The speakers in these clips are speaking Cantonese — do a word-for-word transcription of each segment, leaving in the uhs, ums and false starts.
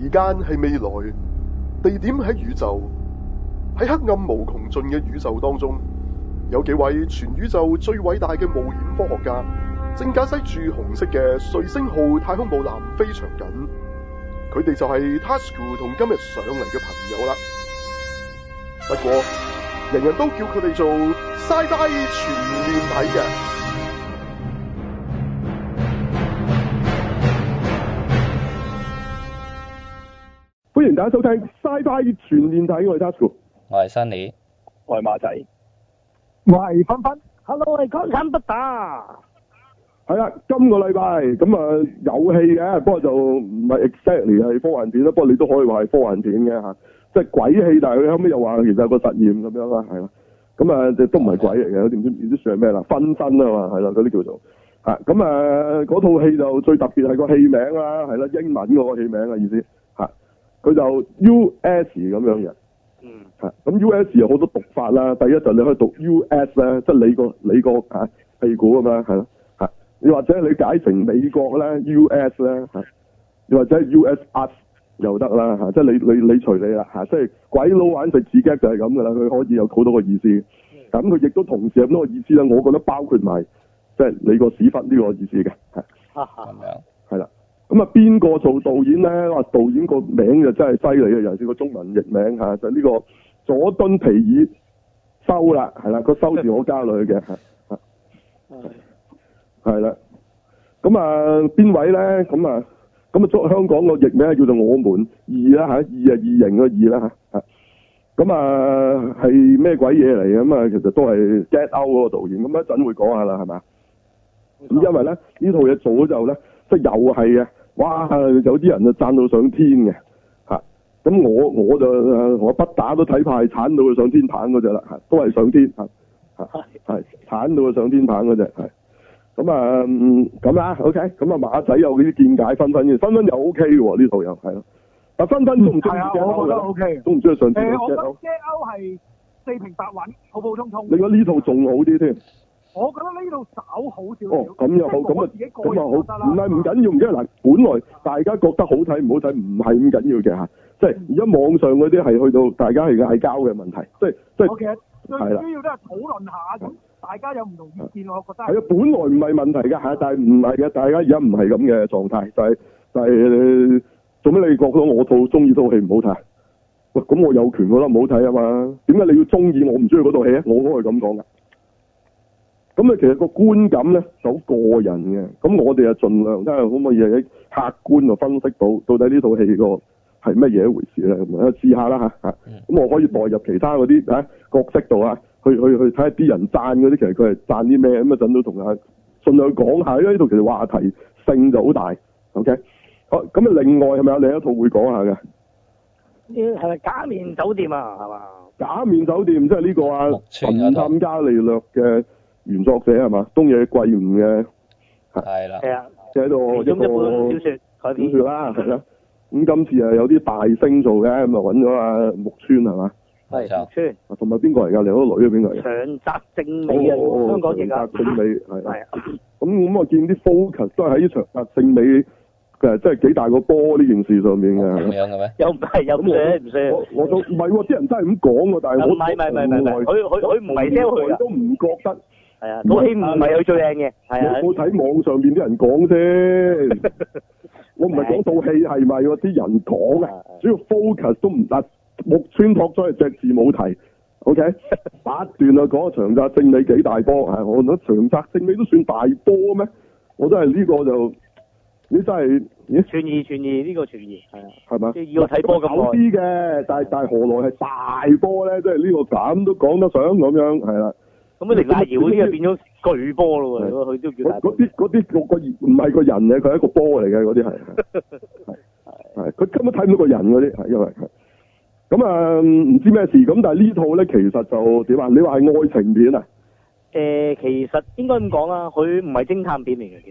時間係未來，地點喺宇宙，喺黑暗無窮盡嘅宇宙當中，有幾位全宇宙最偉大嘅冒險科學家，正駕駛住紅色嘅瑞星號太空母艦飛翔緊。佢哋就係 Tasuku 同今日上嚟嘅朋友啦。不過，人人都叫佢哋做 Sci-Fi 全面睇嘅。歡迎大家收聽 Sci-Fi 全面睇，我係 Tasuku， 我係 Sunny， 我係馬仔， 我係芬芬 ，Hello，我係港產不打。 係啦，今個禮拜咁啊有戲嘅，不過就唔係 exactly 係科幻片啦，不過你都可以話係科幻片嘅吓，即係鬼戲，但係佢後尾又話其實有個實驗咁樣啦，係啦，咁啊都唔係鬼嚟嘅，點知唔知算係咩啦？分身啊嘛，係啦，嗰啲叫做吓，咁啊嗰套戲就最特別係個戲名啦，係啦，英文嗰個戲名嘅意思吓，佢就 U S 咁樣嘅，嗯，吓，咁 U S 有好多讀法啦，第一就你可以讀 U S 咧，即係你個你個吓屁股咁樣，係咯。又或者你解成美國咧 U S 咧嚇，又或者 U S us 又得啦嚇，即係你你你隨你啦嚇，即係鬼佬玩食字 gag 就係咁噶啦，佢可以有好多個意思。咁佢亦都同時有咁多個意思啦，我覺得包括埋即係你個屎忽呢個意思嘅，係咁樣係啦。咁啊邊個做導演咧？哇，導演個名就真係犀利嘅，尤其是個中文譯名嚇，就呢、是、個佐敦皮爾修啦，係啦，個修字我加落去嘅嚇嚇。係啦，咁啊邊位咧？咁啊咁啊，作香港個譯名叫做我們異啦嚇，異啊異形個異啦嚇，咁啊係咩鬼嘢嚟嘅？咁啊其實都係 Get Out 嗰個導演，咁一陣會講下啦，係嘛？咁因為咧呢套嘢做咗之後咧，即係又係嘅，哇！有啲人就讚到上天嘅嚇，咁我我就我不打都睇派鏟到佢上天棚嗰隻啦嚇，都係上天嚇嚇係鏟到佢上天棚嗰隻係。咁啊，咁啊 ，OK，咁啊，馬仔有啲見解，分分嘅，分分又 OK 喎，呢套又係咯。但分分都唔中意 Get Out 嘅 ，OK，都唔中意上次嘅 Get Out。 Get Out 係四平八穩，普普通通。 你覺得呢套仲好啲添？ 我覺得呢套稍好少少。 哦，咁又好，咁啊，咁啊好，唔係唔緊要，唔緊要嗱。本來大家覺得好睇唔好睇，唔係咁緊要嘅嚇，即係而家網上嗰啲係去到大家係嗌交嘅問題，即係即係。 我其實最主要都係討論下咁。大家有唔同意見，我覺得係啊，本來唔係問題㗎嚇，但係唔係嘅，大家而家唔係咁嘅狀態，就係、是、就係、是、做咩你覺得我套中意套戲唔好睇？喂，咁我有權覺得唔好睇啊嘛？點解你要中意我唔中意嗰套戲啊？我都係咁講㗎。咁啊，其實個觀感咧就好個人嘅。咁我哋啊盡量睇下可唔可以喺客觀度分析到到底呢套戲個係乜嘢一回事咧？咁啊試下啦嚇嚇。咁我可以代入其他嗰啲嚇角色度啊。去去去睇下啲人讚嗰啲，其實佢係讚啲咩咁啊？陣都同下盡量講下，因為呢度其實話題性就好大。OK，好咁啊！另外係咪有另一套會講下嘅？ 呢係咪假面酒店啊？係嘛？ 假面酒店即係呢個啊神探伽利略嘅原作者係嘛？東野圭吾嘅係啦， 係啊， 即係喺度一個小説改編小説啦，係啦。咁今次啊有啲大星做嘅，咁啊揾咗阿木村係嘛？ 係木村， 同埋邊個嚟㗎？另一個女啊，邊個嚟？ 長澤正美啊，香港譯啊。 長澤正美係。 係啊。咁咁我見啲 focus 都係喺長澤正美嘅，即係幾大個波呢件事上面嘅。 咁樣嘅咩？ 又唔係又唔算唔算。 我我都唔係喎，啲人真係咁講喎，但係我唔係唔係唔係唔係，佢佢佢唔係 sell 佢都唔覺得。 係啊，套戲唔係佢最靚嘅。係啊。 我睇網上邊啲人講啫，我唔係講套戲係咪喎？啲人講啊，主要 focus 都唔得。木村拓哉係隻字冇提 ，OK，八段啊講長澤正美幾大波啊！我覺得長澤正美都算大波咩？我真係呢個就，你真係，咦？ 傳疑傳疑呢個傳疑係啊， 係嘛？ 即係要睇波咁好啲嘅，但係但係何來係大波咧？即係呢個咁都講得上咁樣，係啦。 咁啊，凌大瑤呢個變咗巨波咯喎，佢都叫大波。 嗰啲嗰啲個個唔係個人嘅，佢係一個波嚟嘅，嗰啲係係係，佢根本睇唔到個人嗰啲係因為係。咁啊，唔知咩事咁，但係呢套咧其實就點啊？你話係愛情片啊？ 誒、呃，其實應該咁講啦，佢唔係偵探片嚟嘅，其實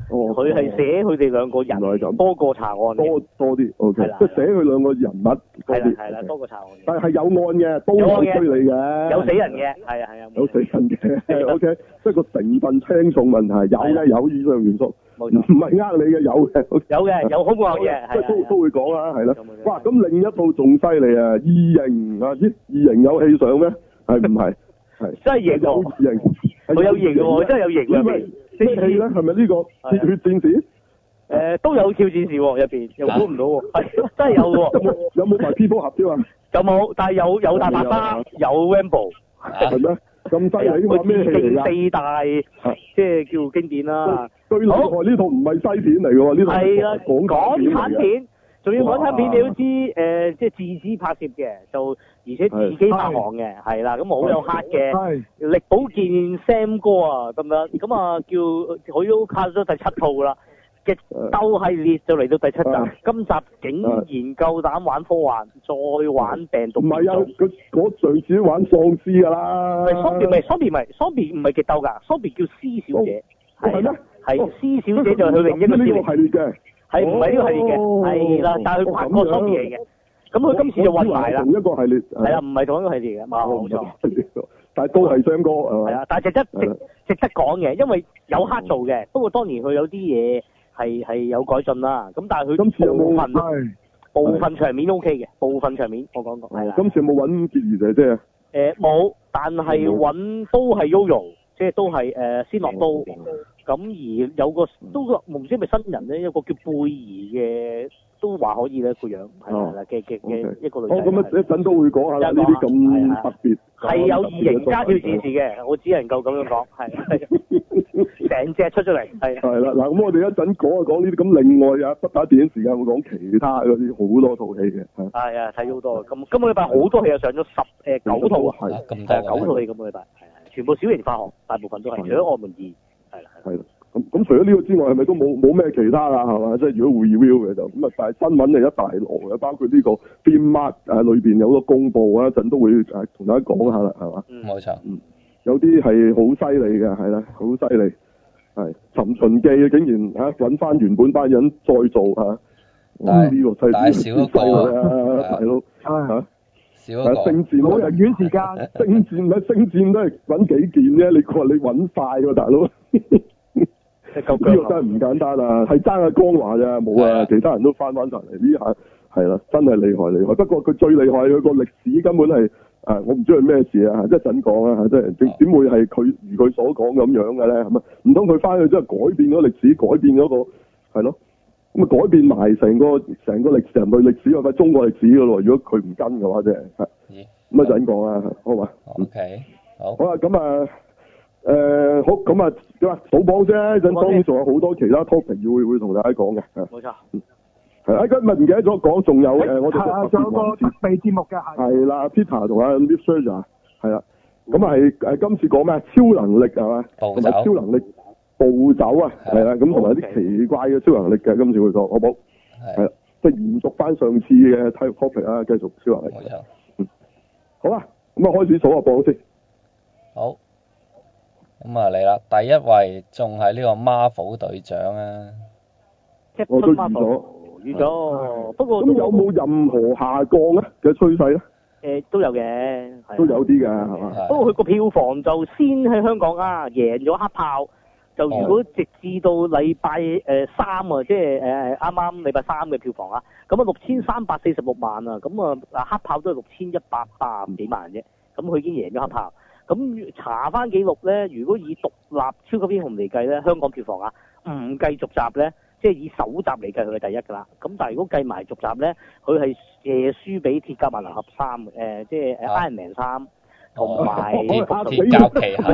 哦， 佢係寫佢哋兩個原來係咁人多過查案嘅， 多多啲，OK， 係啦即係寫佢兩個人物多啲， 係啦係啦，多過查案嘅。 但係係有案嘅，都有有案嘅追你嘅， 有死人嘅，係啊係啊， 有死人嘅，OK，即係個成分輕重問題，有係啦嘅有以上元素，唔冇錯， 係呃你嘅，有嘅， 有嘅有好過嘅， 即係都係啊都會講啦，係啦咁樣。 哇，咁另一套仲犀利啊，異形啊，咦，異形有戲上咩？係唔係？係真係型有喎， 異形， 佢有型喎，真係有型因為喎。 咩戲咧？係咪呢個鐵血戰士？ 誒都有跳戰士喎，入邊又估唔到喎，係真係有有喎， 冇有冇埋蝙蝠俠添啊？ 有冇？但係有有大白鯊，有 Rambo， 係咩？咁犀利佢話咩戲致敬嚟㗎？ 四大，即係叫經典啦。 最厲害呢套唔係西片嚟嘅喎，呢套係啦， 港港產嚟嘅。 產片，仲要港產片， 哇你都知誒，即係自資拍攝嘅，就而且自己發行嘅，係啦，咁好有黑嘅。 係力保健 Sam 哥啊，咁樣咁啊，叫佢都卡咗第七套啦。嘅鬥系列就嚟到第七集， 啊今集竟然夠膽玩科幻，再玩病毒。 唔係啊，佢嗰上次玩喪屍㗎啦。 唔係 Zombie 唔係 Zombie 唔係 Zombie 唔係極鬥㗎 ，Zombie 叫施小姐。 係咩？ 係哦施小姐就係佢另一個呢系列。 個系列嘅。 係唔係呢個系列嘅？ 哦係啦，但係佢拍過 Zombie 嚟嘅。咁佢今次就混埋啦。 同一個系列。 係啊，唔係同一個系列嘅，冇錯。 但係都係 Sam 哥係嘛？ 係啊，但係值得值值得講嘅，因為有黑做嘅。不過當然佢有啲嘢係係有改進啦。咁但係佢今次有冇部分係部分場面 O K 嘅，部分場面我講過係啦。 今次有冇揾潔兒姐姐啊？ 誒冇，但係揾都係 Yoyo，即係都係誒先落刀。咁而有個都個唔知係咪新人咧，有個叫貝兒嘅都話可以咧個樣係啦嘅嘅嘅一個女仔。 哦，咁啊一陣都會講下啦，呢啲咁特別。 係有異形加跳戰士嘅，我只能夠咁樣講，係成隻出咗嚟，係。 係啦，嗱咁我哋一陣講一講呢啲，咁另外啊，不打電影時間會講其他嗰啲好多套戲嘅。 係啊，睇咗好多，咁今個禮拜好多戲啊，上咗十誒九套啊， 係咁係多九套戲今個禮拜，係係全部小型化學，大部分都係，除咗《愛門二》係啦。 係啦，咁咁除咗呢個之外，係咪都冇冇咩其他啦？係嘛，即係如果 review 嘅就咁啊，但係新聞係一大籮嘅，包括呢個 Filmart 誒裏邊有好多公佈啊，一陣都會誒同大家講下啦，係嘛？ 嗯，冇錯。 嗯，有啲係好犀利嘅，係啦，好犀利，係《尋秦記》竟然嚇揾翻原本班人再做嚇，哇！呢個犀但係少一個啊，大佬嚇。 少一個。 星戰冇人院時間， 星戰咪星戰都係揾幾件啫，你話你揾晒喎，大佬。呢個真係唔簡單啊，係爭阿江華咋，冇啊，其他人都翻翻晒嚟，呢下係啦，真係厲害厲害。不過佢最厲害，佢個歷史根本係誒，我唔知佢咩事啊，一陣講啊，即係點點會係佢如佢所講咁樣嘅咧？係咪？唔通佢翻去真係改變咗歷史，改變咗個係咯？咁啊改變埋成個成個歷人類歷史或者中國歷史噶咯？如果佢唔跟嘅話，即係係咁一陣講啊，好嘛 ？OK，好。 好啦，咁啊。誒、呃，好，咁啊，點啊，數榜先，陣當然仲有好多其他 topic 要會會同大家講嘅，係。 冇錯。 係啊，今日唔記得咗講，仲有誒、呃，我哋係啊，仲有個特備節目嘅係。 係啦 ，Peter 同阿 Miss Serge 係啦，咁啊係誒今次講咩？超能力係嘛？同埋超能力暴走啊，係啦，咁同埋啲奇怪嘅超能力嘅，今次會講，好唔好？係啦，即係延續翻上次嘅體育 topic 啊，繼續超能力。 冇錯。 嗯。好啊，咁啊開始數下榜先。 好。咁啊嚟啦，第一位仲係呢個 Marvel 隊長啊， 我都預咗， 預咗，不過咁有冇任何下降咧嘅趨勢咧？ 誒都有嘅， 都有啲㗎，係嘛？ 不過佢個票房就先喺香港啊，贏咗黑豹。就如果直至到禮拜誒三啊，即係誒啱啱禮拜三嘅票房啊，咁啊六千三百四十六萬啊，咁啊嗱黑豹都係六千一百八十幾萬啫，咁佢已經贏咗黑豹。咁查翻記錄咧，如果以獨立超級英雄嚟計咧，香港票房啊，唔計續集咧，即係以首集嚟計佢係第一㗎啦。咁但係如果計埋續集咧，佢係誒輸俾鐵甲萬能俠三誒，即係誒 Iron Man 三同埋鐵甲奇俠，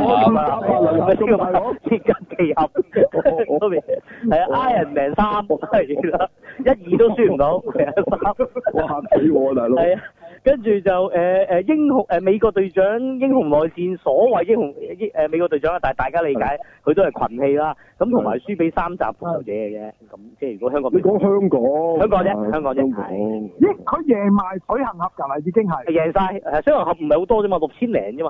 鐵甲奇俠嗰邊係啊 Iron Man 三係啦，一二都輸唔到，係啊三， 哇嚇死我大佬！ 係啊。跟住就誒誒、呃、英雄誒、呃、美國隊長英雄內戰，所謂英雄誒、呃、美國隊長啊，但係大家理解佢都係群戲啦。咁同埋輸俾三集復仇者嘅啫。咁即係如果香港， 你講香港， 香港啫，香港啫， 係。 咦？佢贏埋水行俠㗎啦，已經係。 贏晒，誒水行俠唔係好多啫嘛，六千零啫嘛。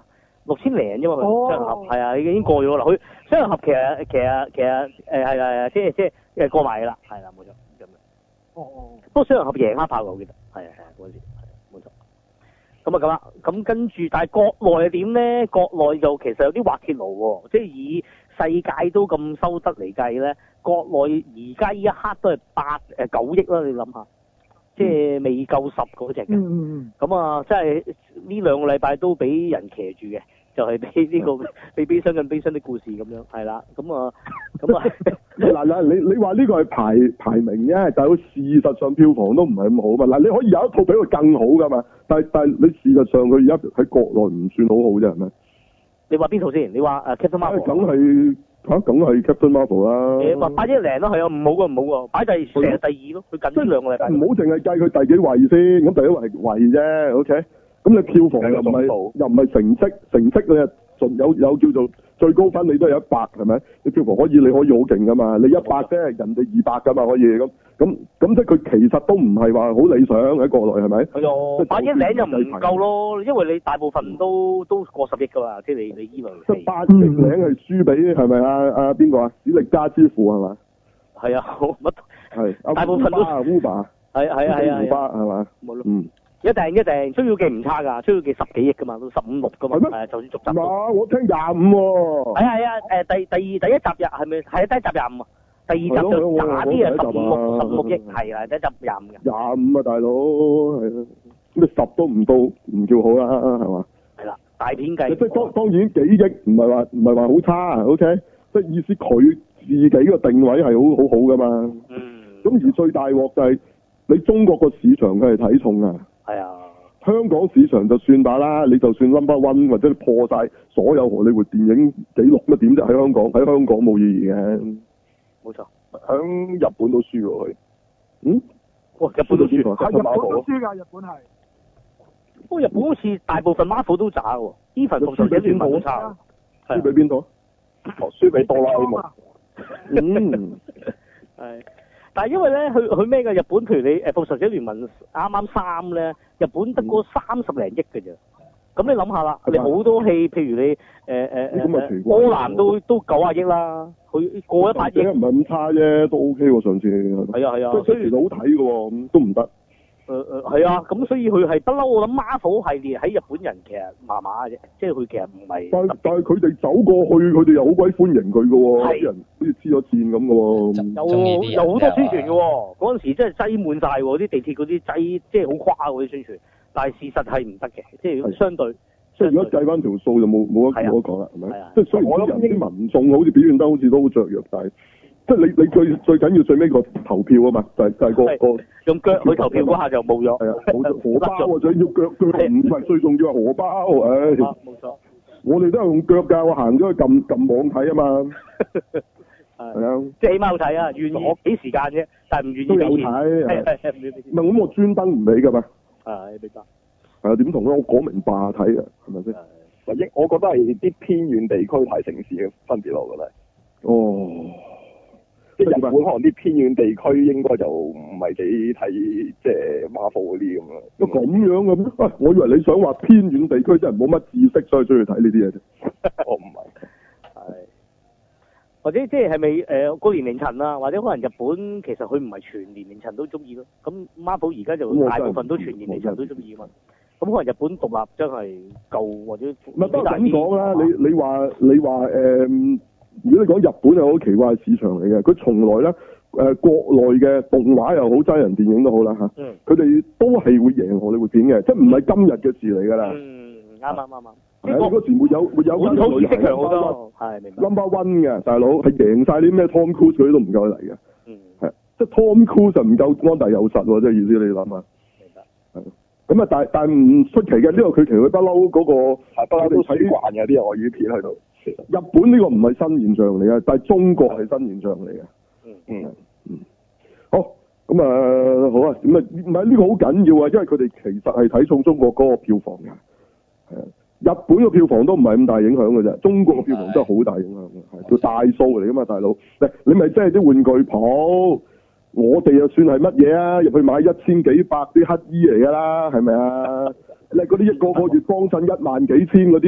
六千零啫嘛，佢哦雙人合係啊，已經過咗啦。佢雙人合其實其實其實誒係係即係即係誒過埋㗎啦，係啦冇錯咁樣。 哦哦。 不過雙人合贏黑豹㗎，我記得係啊係啊嗰陣時係冇錯。咁啊咁啦，咁跟住但係國內係點咧？國內就其實有啲滑鐵盧喎，即係以世界都咁收得嚟計咧，國內而家呢一刻都係八誒九億啦，你諗下。即係未夠十嗰隻嘅， 嗯嗯咁啊，即係呢兩個禮拜都俾人騎住嘅，就係俾呢個俾悲傷更悲傷的故事咁樣，係啦，咁啊，咁啊， 嗱嗱，你你話呢個係排排名啫，但係佢事實上票房都唔係咁好嘛。嗱，你可以有一套比佢更好㗎嘛，但係但係你事實上佢而家喺國內唔算好好啫，係咪？ 你話邊套先？你話誒 Captain Marvel？ 梗係嚇，梗係 Captain Marvel 啦。 誒話八億零咯，係啊，唔好㗎，唔好㗎，擺第成日第二咯，佢近呢兩個禮拜。 唔好淨係計佢第幾位先，咁第一位係位啫 ，OK？咁你票房又唔係又唔係成績，成績你仲有有叫做最高分，你都係一百係咪？你票房可以你可以好勁㗎嘛，你一百啫，人哋二百㗎嘛，可以咁咁咁即係佢其實都唔係話好理想喺國內係咪？ 係啊，八億零就唔夠咯，因為你大部分都都過十億㗎嘛，即係你你依類。 即係八億零係輸俾係咪啊？啊邊個啊？史力加之父係嘛？ 係啊，乜係大部分都 Uber 係係啊係啊係啊， 係嘛？ 冇咯。 嗯。 一定一定，追妖記唔差㗎，追妖記十幾億㗎嘛，都十五六㗎嘛，係啊，就算續集。 嗱，我聽廿五喎。 係啊係啊，誒第第二第一集日係咪係啊？第一集廿五啊，第二集就渣啲啊，十五六十五六億係啊，第一集廿五嘅。 廿五啊，大佬係啊，咁你十都唔到，唔叫好啦，係嘛？ 係啦，大片計。 即係當當然幾億唔係話唔係話好差 ，OK？即係意思佢自己個定位係好好好㗎嘛。 嗯。 咁而最大鑊就係你中國個市場佢係睇重啊。 係啊， 香港市場就算吧啦，你就算 number one 或者你破晒所有荷里活電影紀錄乜點啫？喺香港喺香港冇意義嘅。 冇錯， 響日本都輸喎佢。 嗯？ 哇！日本都輸， 係日本都輸㗎，日本係。 不過日本好似大部分 Marvel 都渣喎，even 復仇者聯盟都差。 輸俾邊度？ 哦，輸俾哆啦 A 夢。 嗯。 係。但係因為咧，佢佢咩嘅日本，譬如你誒復仇者聯盟啱啱三咧，日本得嗰三十零億嘅啫。咁你諗下啦，你好多戲，譬如你誒誒誒柯南都都九啊億啦，佢過一百億。 唔係咁差啫，都 OK 喎上次。 係啊係啊， 所以其實好睇嘅喎，咁都唔得。 誒誒係啊，咁所以佢係不嬲，我諗 Marvel 系列喺日本人其實麻麻嘅啫，即係佢其實唔係。 但但係佢哋走過去，佢哋又好鬼歡迎佢嘅喎，啲人好似黐咗線咁嘅喎。 有有好多宣傳嘅喎，嗰陣時真係擠滿晒喎，啲地鐵嗰啲擠即係好誇嗰啲宣傳，但係事實係唔得嘅，即係相對。 即係如果計翻條數就冇冇得冇得講啦，係咪？即係雖然啲人啲民眾好似表現得好似都好雀躍，但係即係你你最最緊要最尾個投票啊嘛，就係就係個個用腳去投票嗰下就冇咗。 係啊，冇咗荷包喎，最要腳腳唔係最重要係荷包，唉。 冇錯。 我哋都係用腳㗎，我行咗去撳撳網睇啊嘛。係啊。 即係起碼好睇啊，願意俾時間啫，但係唔願意都有俾錢。 睇。 係係係唔願意俾錢。 唔係咁，我專登唔俾㗎嘛。 係明白。 係啊，點同咧？我講明霸睇啊，係咪先？ 或者我覺得係啲偏遠地區大城市嘅分別咯，我覺得。 哦。 即係日本可能啲偏遠地區應該就唔係幾睇即係Marvel嗰啲咁樣。 都咁樣嘅咩？啊，我以為你想話偏遠地區真係冇乜知識，所以中意睇呢啲嘢啫。 我唔係。 係。或者即係係咪誒個年齡層啊？或者可能日本其實佢唔係全年齡層都中意咯。咁 Marvel 而家就大部分都全年齡層都中意啊嘛。咁可能日本獨立真係夠或者唔係，不過咁講啦，你你話你話誒、呃，如果你講日本係好奇怪嘅市場嚟嘅，佢從來咧誒、呃、國內嘅動畫又好，真人電影都好啦嚇，佢哋、嗯、都係會贏荷里活片嘅，即係唔係今日嘅事嚟㗎啦。嗯，啱啱啱啱。係啊，嗰時沒有沒有本土意識強好多，係明白。 number one 嘅大佬係贏晒啲咩 Tom Cruise 嗰啲都唔夠嚟嘅。 嗯。 係，即係 Tom Cruise 就唔夠安大有實喎，即係意思你諗下。 明白。 係。咁啊，但但唔出奇嘅，呢個佢其實佢不嬲嗰個， 不嬲都睇慣嘅啲外語片喺度。 日本呢個唔係新現象嚟嘅，但係中國係新現象嚟嘅。 嗯嗯嗯。好，咁啊好啊，咁啊唔係呢個好緊要啊，因為佢哋其實係睇重中國嗰個票房嘅。係啊，日本嘅票房都唔係咁大影響嘅啫，中國嘅票房真係好大影響嘅，係叫大數嚟噶嘛，大佬。你你咪即係啲玩具鋪。我哋又算係乜嘢啊？入去買一千幾百啲乞衣嚟㗎啦，係咪啊？你嗰啲一個個月幫襯一萬幾千嗰啲就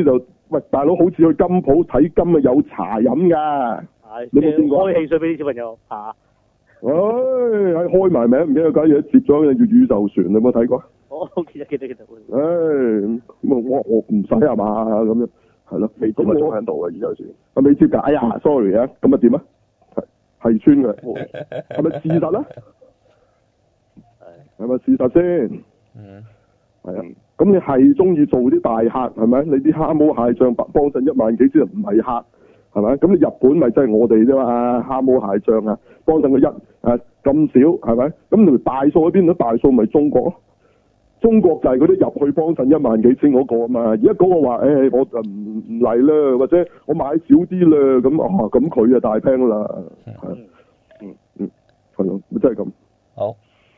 喂，大佬好似去金鋪睇金啊，有茶飲㗎。 係， 你冇見過？ 開汽水俾啲小朋友嚇。 唉，喺開埋名唔記得架嘢接咗叫宇宙船，你有冇睇過？ 我記得記得記得。 唉，咁我我唔使係嘛咁樣，係咯， 未接咪仲喺度啊，宇宙船。 啊未接㗎，哎呀，sorry 啊，咁啊點啊？係係穿嘅，係咪事實啊？係咪事實先？ 嗯。 係啊，咁你係中意做啲大客係咪？你啲蝦毛蟹將幫襯一萬幾先唔係客。係咪？咁你日本咪真係我哋啫嘛？蝦毛蟹將啊，幫襯佢一誒咁少係咪？咁你大數喺邊度？大數咪中國咯？中國就係嗰啲入去幫襯一萬幾千嗰個啊嘛。而家嗰個話誒、欸，我就唔唔嚟啦，或者我買少啲啦，咁啊咁佢就大聽啦，係嗯嗯係咯，咪真係咁。 好，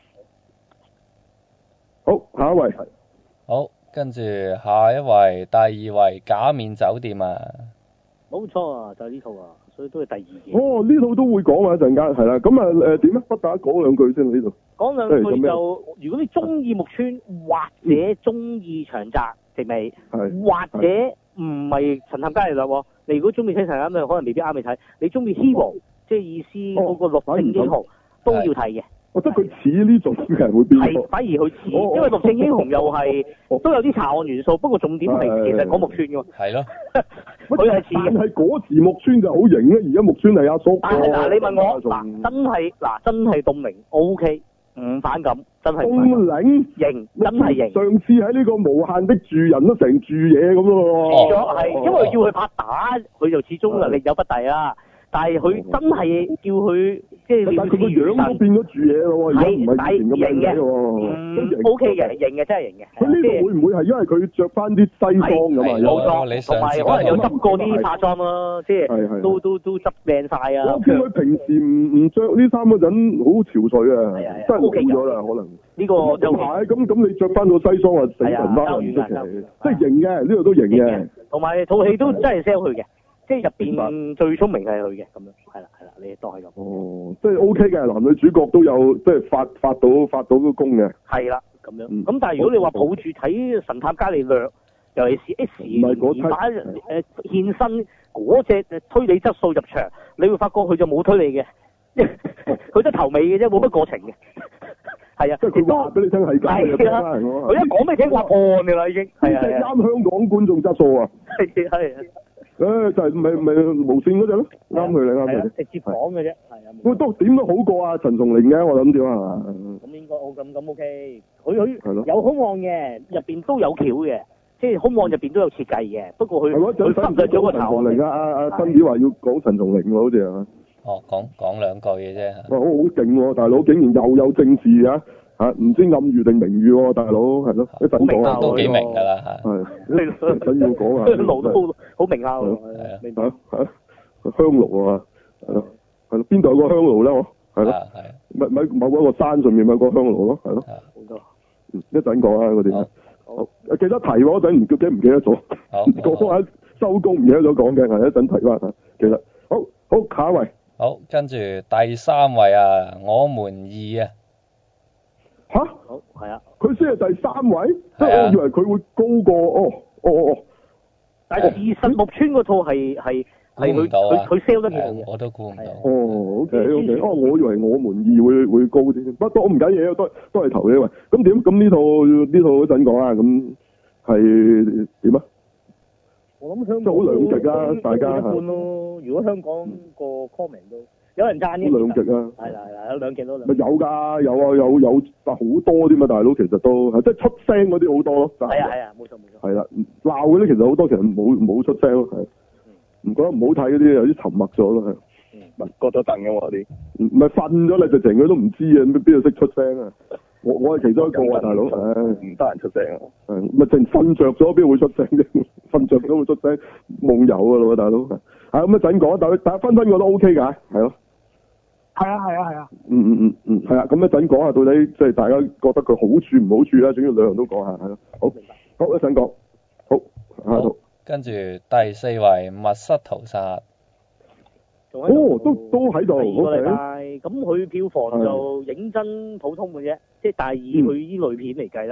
好下一位。 好，跟住下一位，第二位假面酒店啊。 冇錯啊，就係、是、呢套啊，所以都係第二嘅。 哦，呢套都會講啊，一陣間係啦。咁啊誒點啊？不打講兩句先呢度。講兩句就，如果你中意木村或者中意長澤直美， 嗯、 或者唔係神探伽利略喎，你如果中意睇神探，可能未必啱你睇。你中意 Hero，即係意思嗰個綠聖英雄都要睇嘅。 我覺得佢似呢種嘅人會變係，反而佢似，因為綠聖英雄又係都有啲查案元素，不過重點係其實講木村㗎嘛。係咯，佢係似嘅。 但係嗰時木村就好型咧，而家木村係阿叔。 但係嗱，你問我嗱，真係嗱，真係凍明 O K，唔反感，真係。 凍齡型，真係型。 上次喺呢個無限的住人都成住嘢咁咯。 住咗係，因為要佢拍打，佢就始終能力有不逮啊。但係佢真係叫佢即係， 但係佢個樣都變咗住嘢咯喎，而家唔係以前咁靚仔喎。 嗯，O K 嘅，型嘅真係型嘅。 佢呢個會唔會係因為佢着翻啲西裝咁啊？ 冇錯，同埋可能有執過啲化妝咯，即係都都都執靚晒啊！ 我見佢平時唔唔著呢衫嗰陣好憔悴啊，真係老咗啦可能。呢個就係咁咁，你着翻個西裝啊，死神翻唔出奇，即係型嘅，呢度都型嘅。同埋套戲都真係 sell 佢嘅。即係入邊最聰明係佢嘅咁樣，係啦係啦，你當係咁。哦，即係 O K 嘅，男女主角都有即係發發到發到個功嘅。係啦，咁樣。咁、嗯、但係如果你話抱住睇神探伽利略，尤其是 S 二把誒現身嗰隻推理質素入場，你會發覺佢就冇推理嘅，佢得頭尾嘅啫，冇乜過程嘅。係啊，即係佢話俾你聽係㗎，係啊，佢一講俾你聽話案㗎啦已經。係啊，啱香港觀眾質素啊。係係啊。誒就係咪咪無線嗰隻咯，啱佢嚟啱佢。直接講嘅啫，係啊。喂，都點都好過啊陳松伶嘅，我諗點係嘛？咁應該我咁咁 OK，佢佢有兇案嘅，入邊都有橋嘅，即係兇案入邊都有設計嘅。不過佢佢忽略咗個陳松伶啊！阿阿新子話要講陳松伶喎，好似係嘛？哦，講講兩句嘅啫。哇！好好勁喎，大佬竟然又有政治啊！嚇，唔知暗喻定明喻喎，大佬係咯，一陣講啊，都幾明㗎啦嚇。係，一陣要講啊。路都好好明下喎。係啊。明白嚇，香爐啊，係咯，係咯，邊度有個香爐咧？我係咯，咪咪某一個山上面咪有個香爐咯，係咯。好多。嗯，一陣講啊嗰啲。好。誒，記得提喎，嗰陣唔記唔記得咗？好。講下收工唔記得咗講嘅，係一陣提翻嚇。記得。好，好，下一位。好，跟住第三位啊，我們二啊。吓，好係啊，佢先係第三位，即係我以為佢會高過哦哦哦，但係事實木村嗰套係係係佢佢佢 sell 得幾好嘅，我都估唔到。哦，OK OK，哦，我以為我們二會會高啲，不過我唔緊要，都都係頭呢位。咁點？咁呢套呢套嗰陣講啊，咁係點啊？我諗香港好兩極啊，大家一般咯。如果香港個 comment 都。有人讚嘅，兩極啊，係啦係啦，有兩極咯。咪有㗎，有啊有有，但好多添嘛，大佬其實都係即係出聲嗰啲好多咯。係啊係啊，冇錯冇錯。係啦，鬧嗰啲其實好多其實冇冇出聲咯，係。唔覺得唔好睇嗰啲有啲沉默咗咯，係。唔係覺得凳嘅我啲。唔唔係瞓咗你直情佢都唔知啊，邊度識出聲啊？我我係其中一個啊，大佬，唉，唔得閒出聲啊。係咪淨瞓着咗邊會出聲啫？瞓着咗會出聲，夢遊㗎咯喎，大佬。係咁一陣講，但係大家分分覺得 O K 㗎，係咯。係啊係啊係啊，嗯嗯嗯嗯，係啊，咁一陣講下到底即係大家覺得佢好處唔好處啦，總要兩樣都講下，係咯，好，好一陣講，好，下套，跟住第四位密室逃殺，哦，都都喺度，好嘅，咁佢票房就認真普通嘅啫，即係但係以佢依類片嚟計啦，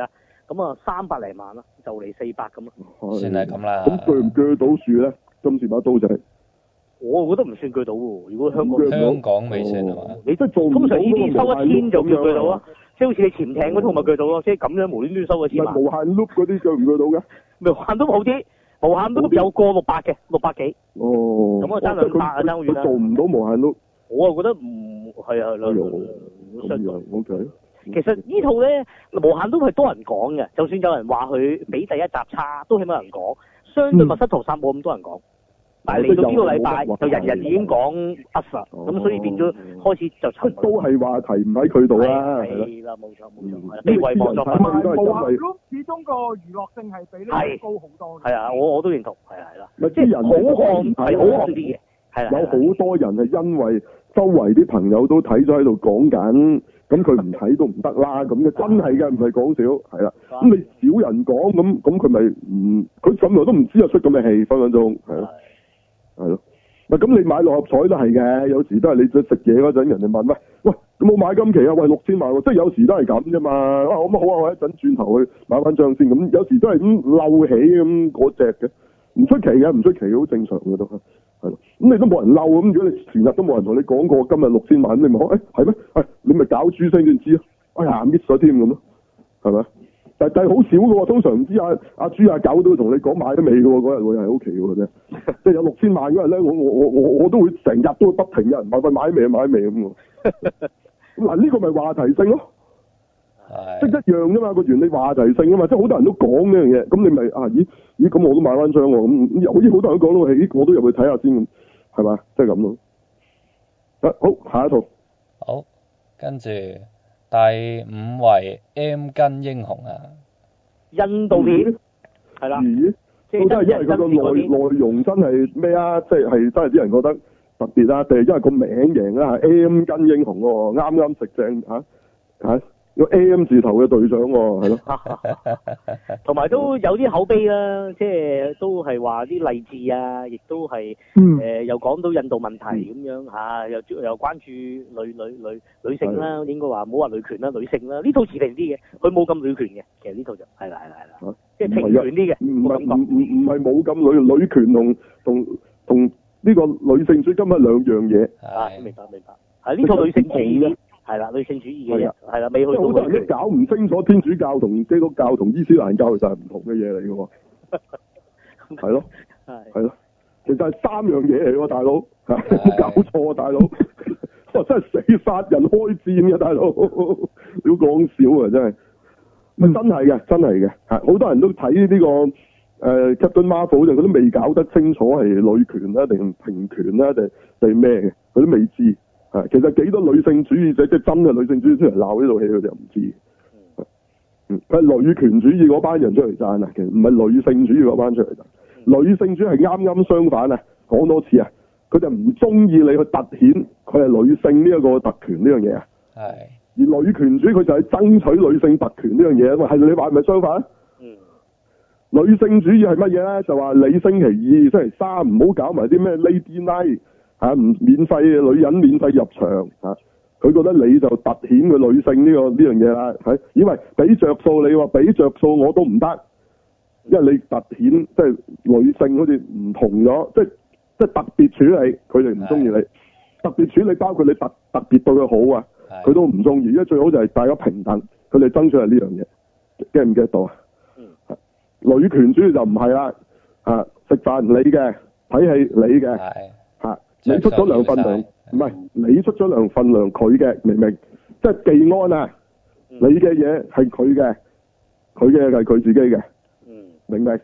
咁啊三百零萬啦，就嚟四百咁咯。 算係咁啦。 咁鋸唔鋸到樹咧？今次把刀仔， 我覺得唔算鋸到喎。如果香港香港未算係嘛？ 你即係做唔到通常呢啲收一千就叫鋸到啊啊，即係好似你潛艇嗰套咪鋸到咯，即係咁樣無端端收一千萬。 無限 loop 嗰啲鋸唔鋸到嘅？ 無限都好啲，無限都有過六百嘅，六百幾。 哦。 咁啊爭兩百啊爭好遠啦。 佢做唔到無限 loop。 我啊覺得唔係啊，兩咁樣 O K。 其實呢套咧無限都係多人講嘅，就算有人話佢比第一集差，都起碼有人講。相對密室逃殺冇咁多人講，但係嚟到呢個禮拜就人人已經講 Us 啦，咁所以變咗開始就出都係話題唔喺佢度啦。 係啦，冇錯冇錯，被遺忘作品。 無限 loop 始終個娛樂性係比呢個高好多嘅。 係啊，我我都認同，係啊係啦。 即係人好看係好看啲嘅，係啦。 有好多人係因為周圍啲朋友都睇咗喺度講緊。咁佢唔睇都唔得啦，咁嘅真係嘅，唔係講笑，係啦。咁你少人講，咁咁佢咪唔，佢咁耐都唔知有出咁嘅戲，分分鐘係咯，係咯。唔係咁你買六合彩都係嘅，有時都係你食嘢嗰陣，人哋問喂喂，有冇買今期啊？喂六千萬喎，即係有時都係咁啫嘛。啊咁好啊，我一陣轉頭去買翻張先，咁有時都係咁嬲起咁嗰隻嘅，唔出奇嘅，唔出奇，好正常嘅都係。係咯，咁你都冇人嬲咁，如果你前日都冇人同你講過今日六千萬，你咪講，誒係咩？誒你咪搞豬聲先知啊！哎呀 miss 咗添咁咯，係咪？但係好少嘅喎，通常唔知阿阿豬阿狗都會同你講買咗未嘅喎，嗰日我又係好奇嘅啫。即係有六千萬嗰日咧，我我我我我都會成日都會不停有人問佢買未買未咁喎。咁嗱呢個咪話題性咯，即係一樣啫嘛，個原理話題性啊嘛，即係好多人都講呢樣嘢，咁你咪啊咦咦咁我都買翻張喎，咁好似好多人都講到咦我都入去睇下先咁，係嘛？即係咁咯。啊好，下一套。 好，跟住第五位 M 巾英雄啊。 印度片係啦。 咦？到底係因為佢個內內容真係咩啊？即係係真係啲人覺得特別啊？定係因為個名型啊？係 M 巾英雄喎，啱啱食正嚇嚇。個 M 字頭嘅隊長喎，係咯， 同埋都有啲口碑啦，即係都係話啲勵志啊，亦都係誒、 嗯呃、又講到印度問題咁樣嚇、啊，又又關注女女女女性啦，應該話唔好話女權啦，女性啦，呢套持平啲嘅，佢冇咁女權嘅，其實呢套就係啦係啦係啦，即係平權啲嘅， 唔係唔唔唔係冇咁女女權同同同呢個女性主義根本係兩樣嘢。 啊，明白明白，係呢套女性主義嘅。係啦，女性主義嘅嘢，係啦，未去到。好多人都搞唔清楚天主教同基督教同伊斯蘭教其實係唔同嘅嘢嚟嘅喎。係咯，係係咯，其實係三樣嘢嚟喎，大佬，冇搞錯啊，大佬，哇，真係死殺人開戰嘅大佬，你好講笑啊，真係，咪、嗯、真係嘅，真係嘅，係好多人都睇呢、這個誒、呃、Captain Marvel 就佢都未搞得清楚係女權啦定平權啦定定咩嘅，佢都未知。係，其實幾多女性主義者即係真嘅女性主義出嚟鬧呢套戲，佢哋又唔知。嗯，佢係女權主義嗰班人出嚟讚啊，其實唔係女性主義嗰班出嚟讚。女性主義係啱啱相反啊，講多次啊，佢就唔中意你去突顯佢係女性呢一個特權呢樣嘢啊。係。而女權主義佢就係爭取女性特權呢樣嘢啊嘛，係你話係咪相反？嗯。女性主義係乜嘢咧？就話你星期二、星期三唔好搞埋啲咩 Lady Night。嚇唔免費嘅女人免費入場嚇，佢覺得你就突顯個女性呢、呢個呢樣嘢啦，係以為俾着數你話俾着數我都唔得，因為你突顯即係女性好似唔同咗，即係即係特別處理，佢哋唔中意你。特別處理包括你特特別對佢好啊，佢都唔中意。因為最好就係大家平等，佢哋爭取係呢樣嘢，get 唔 get 到啊？嗯，女權主義就唔係啦，啊食飯你嘅，睇戲你嘅，嚇。你出咗兩份糧，唔係你出咗兩份糧，佢嘅明唔明？即係技安啊！嗯、你嘅嘢係佢嘅，佢嘅係佢自己嘅，嗯、明唔明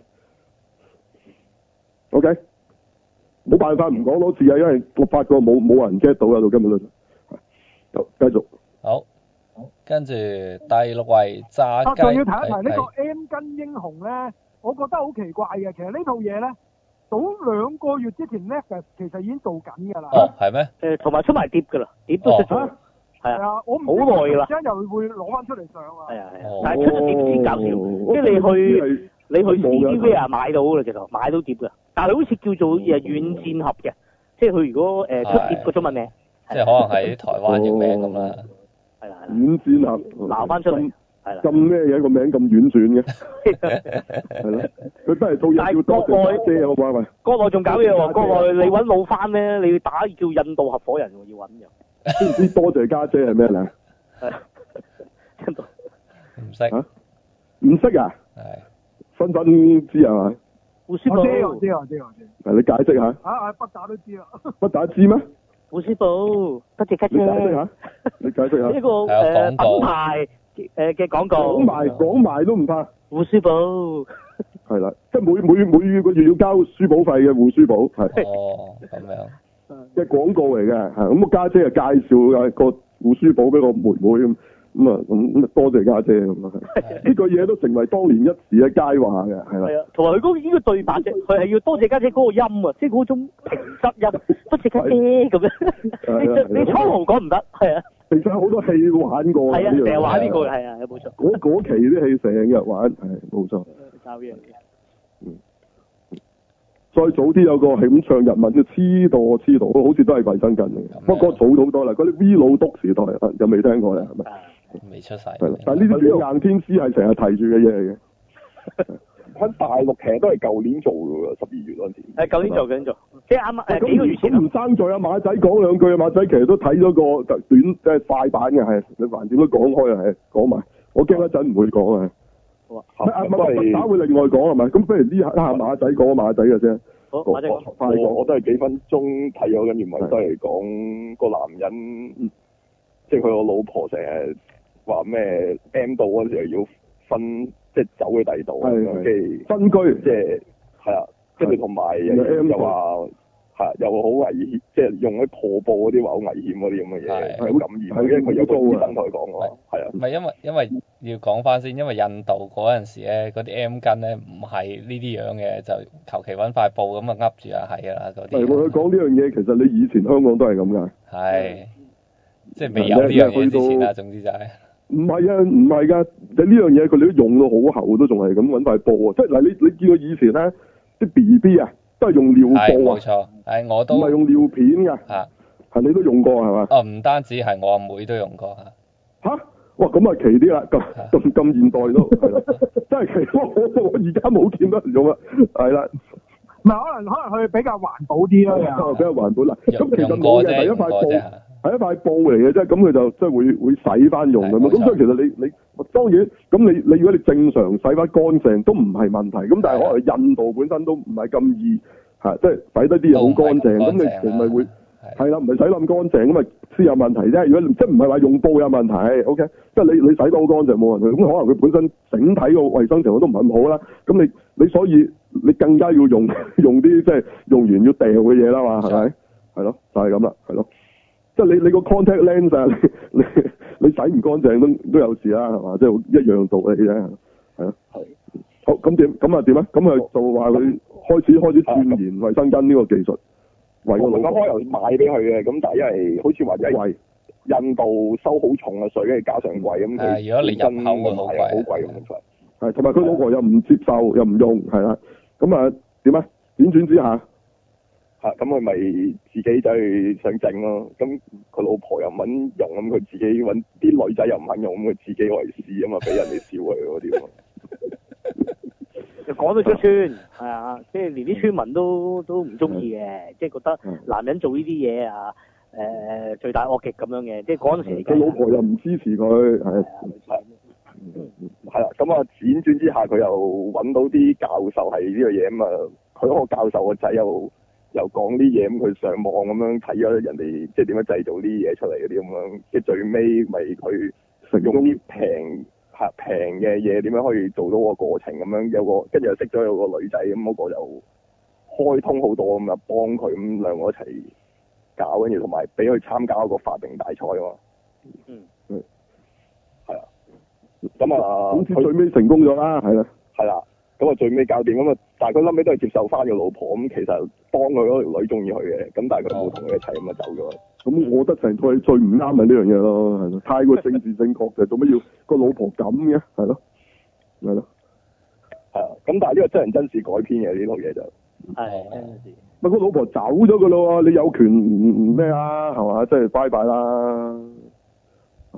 ？OK，冇辦法唔講多次啊，因為我發覺冇冇人 get 到啊，到今日都，好繼續。 好，跟住第六位炸雞。 仲、啊、要睇一睇呢個 M 巾英雄咧，我覺得好奇怪嘅。其實呢套嘢咧。早兩個月之前 Netflix 其實已經做緊㗎啦。 哦，係咩？ 誒，同埋出埋碟㗎啦，碟都出咗。係啊， 我唔好耐㗎啦。 而家又會攞翻出嚟上啊。係啊係啊， 但係出咗碟先搞笑，即係你去你去 C D V 啊買到㗎啦，直頭買到碟㗎。但係好似叫做誒軟戰俠嘅，即係佢如果誒出碟個中文名， 即係可能喺台灣譯名咁啦。 係啦係啦。 軟戰俠。 鬧翻出嚟。 係啦。 咁咩嘢個名咁婉轉嘅？係咯，佢真係做嘢要多謝家姐好嘛？喂， 國內仲搞嘢喎，國內你揾老翻咧，你要打叫印度合夥人喎，要揾嘅。 知唔知多謝家姐係咩嚟？ 係印度唔識嚇？唔識啊？ 係分分知係嘛？ 胡師我知我傅， 知我知我知。 嗱，你解釋下。 啊啊，北打都知啦。 不打知咩？ 胡師傅，多謝家你姐。 解釋下。你解釋下。 呢個係啊誒廣告品牌誒嘅廣告。 講埋講埋都唔怕。 胡師傅。 係啦，即係每每每個月要交書簿費嘅護書簿係哦咁樣。 即係廣告嚟嘅，係咁個家姐就介紹啊個護書簿俾個妹妹咁。咁啊，咁咁啊，多謝家姐咁啊，呢個嘢都成為當年一時嘅佳話嘅，係啦。 係啊，同埋佢嗰呢個對白啫，佢係要多謝家姐嗰個音啊，即係嗰種平質音，多謝家姐咁樣。你你初紅講唔得，係啊。 其實好多戲玩過。 係啊，成日玩呢個係係啊，冇錯。 嗰嗰期啲戲成日玩，係冇錯。 教呢樣嘢。 嗯。再早啲有個係咁唱日文叫黐度黐度，好似都係衛生巾嚟嘅。不過早好多啦，嗰啲 V 老督時代啊，又未聽過咧，係咪？ 未出世。 係啦，但係呢啲叫硬天師係成日提住嘅嘢嚟嘅。 喺大陸其實都係舊年做嘅喎，十二月嗰陣時。 誒，舊年做，舊年做，即係啱啱誒幾個月前咁唔爭在啊，馬仔講兩句啊，馬仔其實都睇咗個短即係快版嘅，係你橫掂都講開啊，係講埋。我驚一陣唔會講啊。 好啊， 啊唔係打會另外講係咪？咁不如呢下下馬仔講馬仔嘅啫。 好，馬仔講。 快講，我都係幾分鐘睇咗，跟住咪都係講個男人，即係佢個老婆成日話咩 M 到嗰陣時要分，即係走去第二度啊，跟住分居， 即係係啊，跟住同埋又話係又好危險，即係用啲破布嗰啲話好危險嗰啲咁嘅嘢，係好感染，因為佢有個醫生同佢講喎，係啊。 唔係因為因為要講翻先，因為印度嗰陣時咧，嗰啲 M 巾咧唔係呢啲樣嘅，就求其揾塊布咁啊噏住就係㗎啦嗰啲。 係喎，佢講呢樣嘢，其實你以前香港都係咁㗎。 係，即係未有呢樣嘢之前啦，總之就係。 唔係啊，唔係㗎，你呢樣嘢佢哋都用到好厚，都仲係咁揾塊布啊！即係嗱，你你見過以前咧啲 B B 啊，都係用尿布啊。 係冇錯，係我都。 唔係用尿片㗎。 嚇。 係你都用過係嘛？ 哦，唔單止係我阿妹都用過嚇。 嚇！哇，咁啊奇啲啦，咁咁咁現代都係啦，真係奇！我我而家冇見到人用啦，係啦。 唔係可能可能佢比較環保啲咯，又比較環保啦。咁其實用冇嘅， 過啫係一塊布， 用過啫係一塊布嚟嘅啫。咁佢就即係會會洗翻用咁嘛。咁所以其實你你當然咁你你如果你正常洗翻乾淨都唔係問題。咁但係可能印度本身都唔係咁易嚇，即係洗得啲嘢好乾淨。咁你其實咪會係啦，唔係洗得咁乾淨咁咪先有問題啫。如果即係唔係話用布有問題，OK，即係你你洗得好乾淨冇問題。咁可能佢本身整體個衞生情況都唔係咁好啦。咁你你所以你更加要用用啲即係用完要掉嘅嘢啦嘛，係咪？係咯，就係咁啦，係咯。即係你你個 contact lens 啊，你你你洗唔乾淨都都有事啦，係嘛？即係一樣道理啫，係啊。係。好，咁點？咁啊點啊？咁啊就話佢開始開始鑽研衛生巾呢個技術，為個老婆。 我開頭買俾佢嘅，咁但係因為好似話因為印度收好重嘅水，跟住加上貴咁，佢如果你入口會好貴， 好貴咁費。 係，同埋佢老婆又唔接受，又唔用，係啦。咁啊點啊？輾轉之下。 咁佢咪自己走去想整咯，咁佢老婆又唔肯用，咁佢自己揾啲女仔又唔肯用，咁佢自己嚟試啊嘛，俾人哋笑佢嗰啲咯。 就講到出村，係啊，即係連啲村民都都唔中意嘅，即係覺得男人做呢啲嘢啊，誒罪大惡極咁樣嘅，即係嗰陣時。 佢老婆又唔支持佢，係係啦，咁啊輾轉之下，佢又揾到啲教授係呢個嘢咁啊，佢嗰個教授個仔又。又講啲嘢咁，佢上網咁樣睇咗人哋即係點樣製造啲嘢出嚟嗰啲咁樣，即係最尾咪佢用啲平嚇平嘅嘢點樣可以做到個過程咁樣，有個跟住又識咗有個女仔咁，嗰、嗰個就開通好多咁啊，幫佢咁兩個一齊搞，跟住同埋俾佢參加一個發明大賽啊嘛。 嗯嗯，係啊，咁啊， 好似最尾成功咗啦，係啦， 係啦。咁啊最尾搞掂咁啊，但係佢後尾都係接受翻個老婆咁，其實當佢嗰條女中意佢嘅，咁但係佢冇同佢一齊咁啊走咗。咁我覺得成套戲最唔啱係呢樣嘢咯，係咯，太過政治正確嘅，做乜要個老婆咁嘅？係咯，係咯， 係啊。咁但係呢個真人真事改編嘅呢套嘢就係真事。 咪個老婆走咗噶咯喎，你有權咩啊？係嘛，即係拜拜啦，係嘛？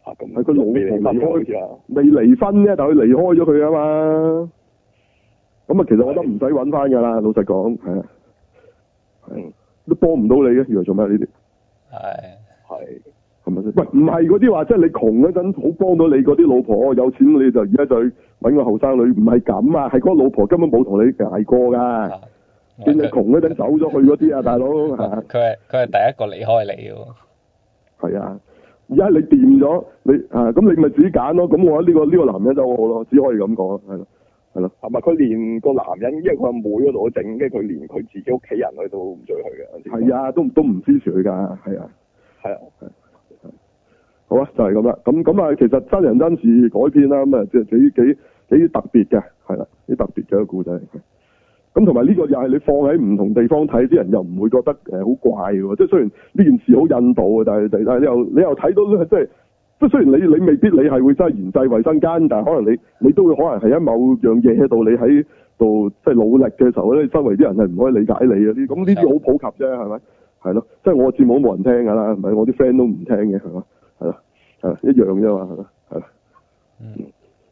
嚇咁係佢老婆未離婚離開好似啊， 未離婚啫，但係佢離開咗佢啊嘛。咁啊，其實我覺得唔使揾翻㗎啦，老實講係啊， 嗯， 都幫唔到你嘅，以為做咩呢啲？ 係係係咪先？喂，唔係嗰啲話，即係你窮嗰陣好幫到你嗰啲老婆，有錢你就而家就去揾個後生女，唔係咁啊，係嗰個老婆根本冇同你捱過㗎。 啊見你窮嗰陣走咗去嗰啲啊，大佬佢嚇。 佢係佢係第一個離開你嘅喎。 係啊，而家你掂咗你啊，咁你咪自己揀咯。咁我覺得呢個呢個男人就好好咯，只可以咁講咯，係咯，係咯。 係咪佢連個男人，因為佢阿妹嗰度都整，跟住佢連佢自己屋企人佢都唔追佢嘅。 係啊，都都唔支持佢㗎，係啊。 係啊， 好啊，就係咁啦。咁咁啊，其實真人真事改編啦，咁啊，即係幾幾幾特別嘅，係啦，幾特別嘅一個故仔。咁同埋呢個又係你放喺唔同地方睇，啲人又唔會覺得誒好怪喎。即係雖然呢件事好印度嘅，但係但係你又你又睇到即係即係雖然你你未必你係會真係研製衛生間，但係可能你你都會可能係喺某樣嘢度，你喺度即係努力嘅時候咧，周圍啲人係唔可以理解你嗰啲。咁呢啲好普及啫，係咪？係咯，即係我節目冇人聽㗎啦，唔係我啲 friend 都唔聽嘅，係嘛？係咯，係一樣啫嘛，係咯，係咯。 嗯。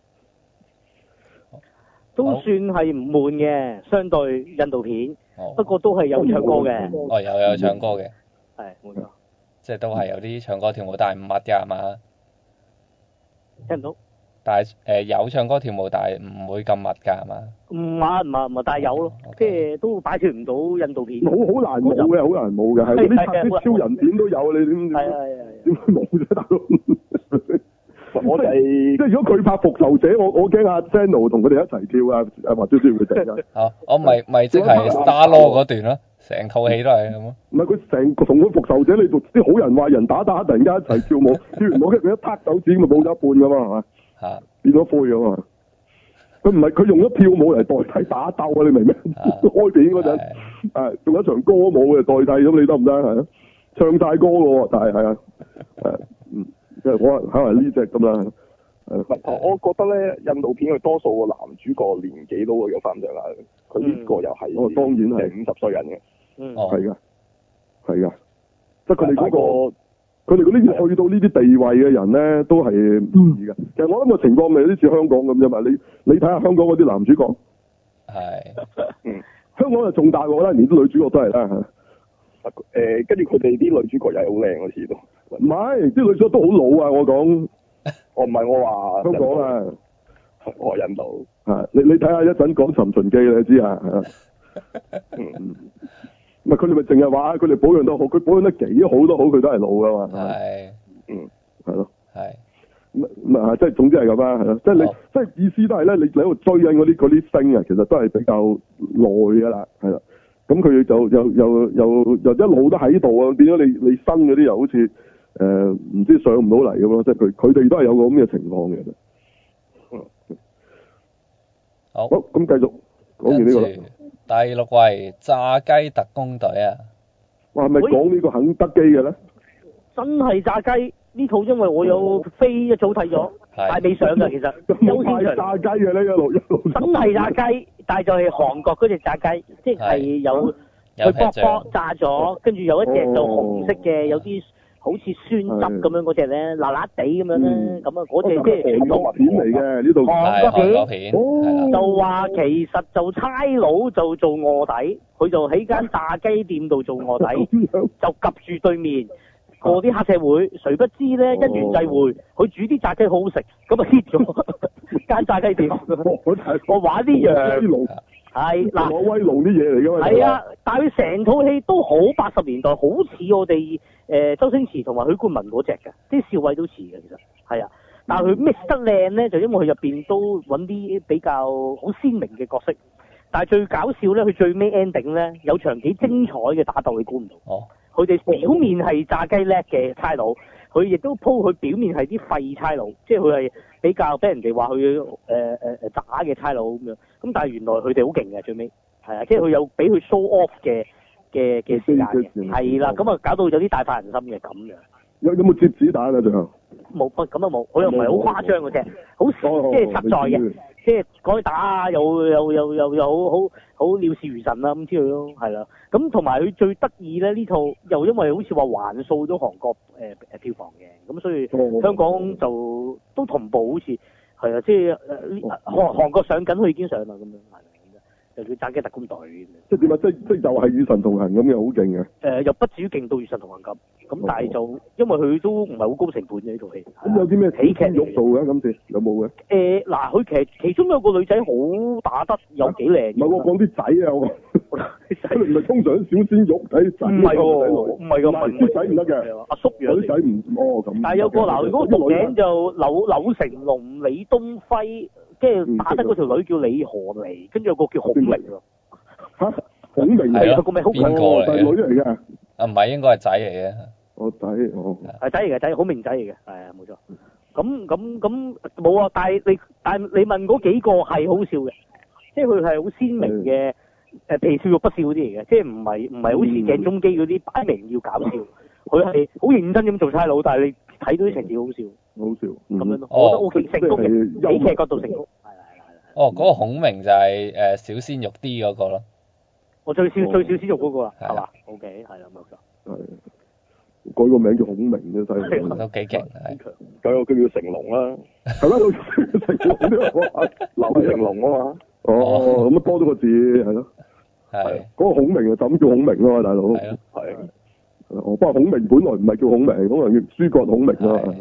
都算係唔悶嘅，相對印度片， 哦不過都係有唱歌嘅。 哦，有有唱歌嘅， 係冇錯， 即係都係有啲唱歌跳舞，但係唔密㗎係嘛？ 聽唔到。 但係誒、呃、有唱歌跳舞，但係唔會咁密㗎係嘛？ 唔係唔係唔係，但係有咯，即係都擺脱唔到印度片。 好好難冇嘅，好難冇嘅，係嗰啲拍啲超人片都有，你點係係係。 點會冇啫，大佬？ 我哋即係如果佢拍復仇者，我我驚阿 Sano 同佢哋一齊跳啊，誒或者需要佢哋啊。 哦，我咪咪即係 Star Law 嗰段咯，成套戲都係咁咯。 唔係佢成同佢復仇者，你做啲好人壞人打打，突然間一齊跳舞，跳完舞跟住佢一拍手指咁，咪冇咗一半噶嘛，係嘛？ 嚇！ 變咗灰噶嘛？佢唔係佢用咗跳舞嚟代替打鬥啊！你明唔明？開片嗰陣誒，用一場歌舞嚟代替咁，你得唔得？係啊，唱晒歌嘅喎，但係係啊，誒嗯。即係可能可能呢隻咁啦， 唔係我覺得咧，印度片佢多數個男主角年紀都會有翻上下，佢呢個又係， 哦當然係五十歲人嘅， 嗯， 係㗎，係㗎，即係佢哋嗰個，佢哋嗰啲去到呢啲地位嘅人咧，都係唔易㗎。其實我諗個情況咪有啲似香港咁啫嘛。你你睇下香港嗰啲男主角， 係， 嗯， 香港就仲大鑊啦，連啲女主角都係啦。 誒，跟住佢哋啲女主角又係好靚嗰次都。 唔係，啲女主角都好老啊！我講， 我唔係我話香港啊， 我印度啊，你你睇下一陣講《尋秦記》你知啊，係啊，嗯，唔係佢哋咪淨係話佢哋保養得好，佢保養得幾好都好，佢都係老噶嘛， 係， 嗯，係咯， 係， 咁咁啊，即係總之係咁啦，係咯，即係你好即係意思都係咧，你你喺度追緊嗰啲嗰啲星啊，其實都係比較耐噶啦，係啦，咁佢就又又又又一路都喺度啊，變咗你你新嗰啲又好似。誒唔、呃、知上唔到嚟咁咯，即係佢佢哋都係有個咁嘅情況嘅。嗯， 好， 好，咁繼續講完呢個啦。 第六位炸雞特工隊啊！ 哇，係咪講呢個肯德基嘅咧？ 真係炸雞呢套，因為我有飛一早睇咗，但係未上㗎其實。優先炸雞嘅呢一路一路。 真係炸雞，但係就係韓國嗰隻炸雞，即係有佢卜卜炸咗，跟住有一隻就紅色嘅，有啲。好似酸汁咁樣嗰隻咧，辣辣地咁樣咧，咁啊嗰隻即係韓國片嚟嘅呢度。 韓國片， 哦，就話其實就差佬就做臥底，佢就喺間炸雞店度做臥底，就夾住對面過啲黑社會，誰不知咧因緣際會，佢煮啲炸雞好好食，咁啊 hit 咗間炸雞店。我玩呢樣。係嗱， 攞威龍啲嘢嚟㗎嘛？ 係啊，但係佢成套戲都好八十年代，好似我哋誒、呃、周星馳同埋許冠文嗰隻嘅，啲笑位都似嘅，其實係啊。但係佢 mix 得靚咧，就因為佢入邊都揾啲比較好鮮明嘅角色。但係最搞笑咧，佢最尾 ending 咧有場幾精彩嘅打鬥，你估唔到。哦。佢哋表面係炸雞叻嘅差佬，佢亦都鋪佢表面係啲廢差佬，即係佢係比較俾人哋話佢誒誒誒渣嘅差佬咁樣。咁但係原來佢哋好勁嘅最尾，係啊，即係佢有俾佢 show off 嘅嘅嘅時間嘅，係啦，咁啊搞到有啲大快人心嘅咁樣。有有冇接子彈啊？最後冇，咁啊冇，佢又唔係好誇張嗰隻，好即係實在嘅，即係講打啊，又又又又又好好好料事如神啦咁之類咯，係啦。咁同埋佢最得意咧呢套又因為好似話橫掃咗韓國誒誒、呃、票房嘅，咁所以香港就都同步好似係啊，即係誒韓韓國上緊佢已經上啦咁樣係啦。就叫炸雞特工隊， 即係點啊？即即又係與神同行咁嘅，好勁嘅。 誒，又不至於勁到與神同行咁，咁但係就因為佢都唔係好高成本嘅呢套戲。 咁有啲咩喜劇肉做嘅？今次有冇嘅？ 誒嗱，佢其實其中有個女仔好打得，有幾靚。 唔係我講啲仔啊！我唔係通常小鮮肉睇仔。 唔係喎，唔係㗎，唔啲仔唔得嘅。 阿叔樣。 啲仔唔哦咁。但係有個嗱，嗰個讀名就柳柳成龍、李東輝。即係打得嗰條女叫李何妮，跟住有個叫孔明喎。 嚇，孔明係啊？ 個名好邊個嚟？ 係女嚟嘅。 啊，唔係應該係仔嚟嘅。 我仔哦。 係仔嚟嘅，仔孔明仔嚟嘅，係啊冇錯。咁咁咁冇啊！但係你但係你問嗰幾個係好笑嘅，即係佢係好鮮明嘅誒皮笑肉不笑嗰啲嚟嘅，即係唔係唔係好似鄭中基嗰啲擺明要搞笑，佢係好認真咁做差佬，但係你睇到啲情節好笑。 好笑， 咁樣咯，我覺得 O K 成功嘅，喜劇角度成功。係啦係啦係啦。 哦，嗰個孔明就係誒小鮮肉啲嗰個咯。 我最少最少鮮肉嗰個啦，係嘛 ？O K 係啦冇錯。 係。改個名叫孔明啫，犀利。 都幾勁係。 改個叫成龍啦。 係咩？成龍啲劉成龍啊嘛。 哦，咁啊多咗個字係咯。 係。 嗰個孔明啊，就咁叫孔明啊嘛，大佬。 係咯。 係。 哦，不過孔明本來唔係叫孔明，可能叫諸葛孔明啊。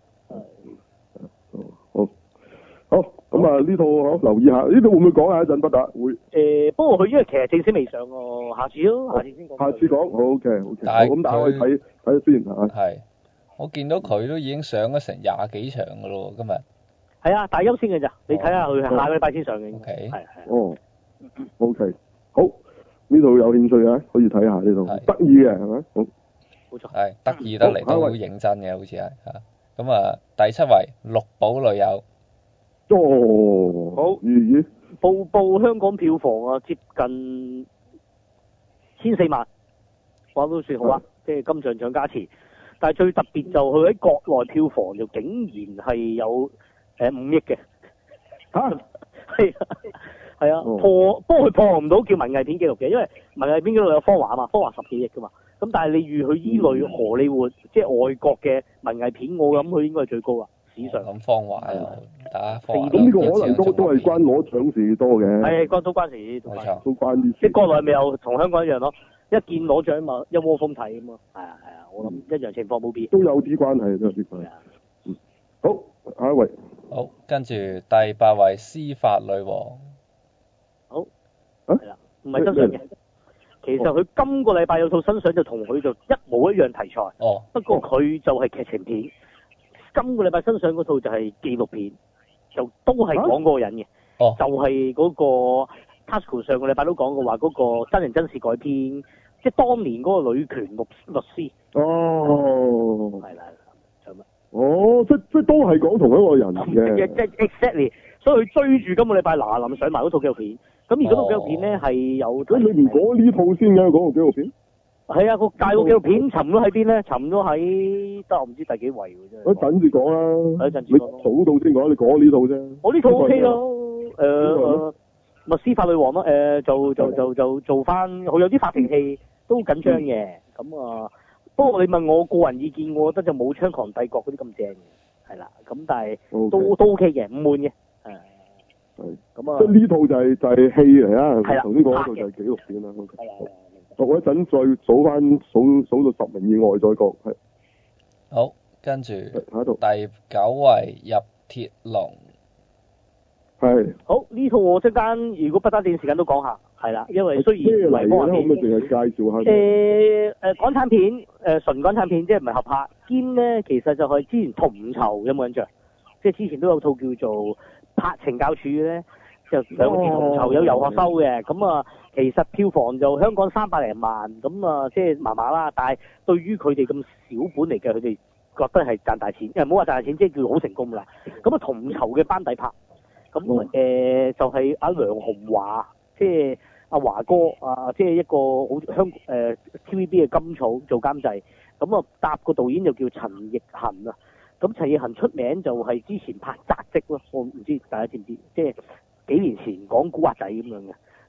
好，好，咁啊呢套好留意下，呢套會唔會講下一陣不打會？ 誒，不過佢因為其實正式未上喎，下次咯，下次先講。 下次講，好嘅，好嘅。 但係咁大家可以睇睇先嚇。 係，我見到佢都已經上咗成廿幾場噶咯，今日。 係啊，大優先嘅咋，你睇下佢係下個禮拜先上嘅。 O K。 係係。 哦。O K，好，呢度有興趣啊，可以睇下呢度，得意嘅係咪？好。 冇錯。 係得意得嚟都好認真嘅，好似係嚇。咁啊，第七位綠寶女友。 哦。 好。 咦咦。 報報香港票房啊，接近千四萬，話都算好啊，即係金像獎加持。但係最特別就佢喺國內票房就竟然係有誒五億嘅。 嚇？ 係啊。係啊，破，不過佢破唔到叫文藝片紀錄嘅，因為文藝片紀錄有科幻啊嘛，科幻十幾億噶嘛。咁但係你預佢依類荷里活，即係外國嘅文藝片，我諗佢應該係最高啊，史上。 咁方華啊，打科幻。 咁呢個可能都都係關攞獎事多嘅。 係關都關事，都關。 都關啲。 即係國內咪又同香港一樣咯，一見攞獎嘛，一窩蜂睇咁嘛。係啊係啊，我諗一樣情況冇變。 都有啲關係，都有啲關係。嗯。好，下一位。 好，跟住第八位司法女王。 好，係啦，唔係真相嘅。其實佢今個禮拜有套新相就同佢就一模一樣題材。 哦。 不過佢就係劇情片。今個禮拜新相嗰套就係紀錄片，就都係講嗰個人嘅。 哦。 就係嗰個 Tasuku 上個禮拜都講過話嗰個真人真事改編，即係當年嗰個女權律律師。 哦。 係啦，就乜？ 哦，即即都係講同一個人嘅。 即係 exactly，所以佢追住今個禮拜嗱臨上埋嗰套紀錄片。咁而嗰套紀錄片咧係有。咁你唔講呢套先嘅，講個紀錄片？係啊，個大個紀錄片沉咗喺邊咧？沉咗喺得我唔知第幾位喎真係。一陣先講啦。一陣先講。你數到先講，你講呢套啫。我呢套 O K 咯，誒咪司法女王咯，誒就就就就做翻，佢有啲法庭戲都緊張嘅。咁啊，不過你問我個人意見，我覺得就冇《槍狂帝國》嗰啲咁正嘅，係啦。咁但係都都 O K 嘅，唔悶嘅。係。係。咁啊。即係呢套就係就係戲嚟啦。係啦。頭先講嗰套就係紀錄片啦。係啊。我一陣再數翻數數到十名以外再講，係。 好，跟住第九位入鐵籠。係。好，呢套我即間如果不打電時間都講下，係啦，因為雖然唔係科幻片，咁咪淨係介紹下。誒誒港產片，誒純港產片，即係唔係合拍。兼咧，其實就係之前同酬有冇印象？即係之前都有套叫做《拍懲教處》咧。就兩個字同酬有遊學收嘅，咁啊其實票房就香港三百零萬，咁啊即係麻麻啦。但係對於佢哋咁小本嚟嘅，佢哋覺得係賺大錢，誒唔好話賺大錢，即係叫好成功啦。咁啊同酬嘅班底拍，咁誒、嗯呃、就係、是、阿梁鴻華，即係阿華哥啊，即係一個好香誒 T V B 嘅金草做監製，咁啊搭個導演就叫陳奕恒啊。咁陳奕恒出名就係之前拍《扎職》咯，我唔知大家知唔知，即係。幾年前講古惑仔咁樣嘅，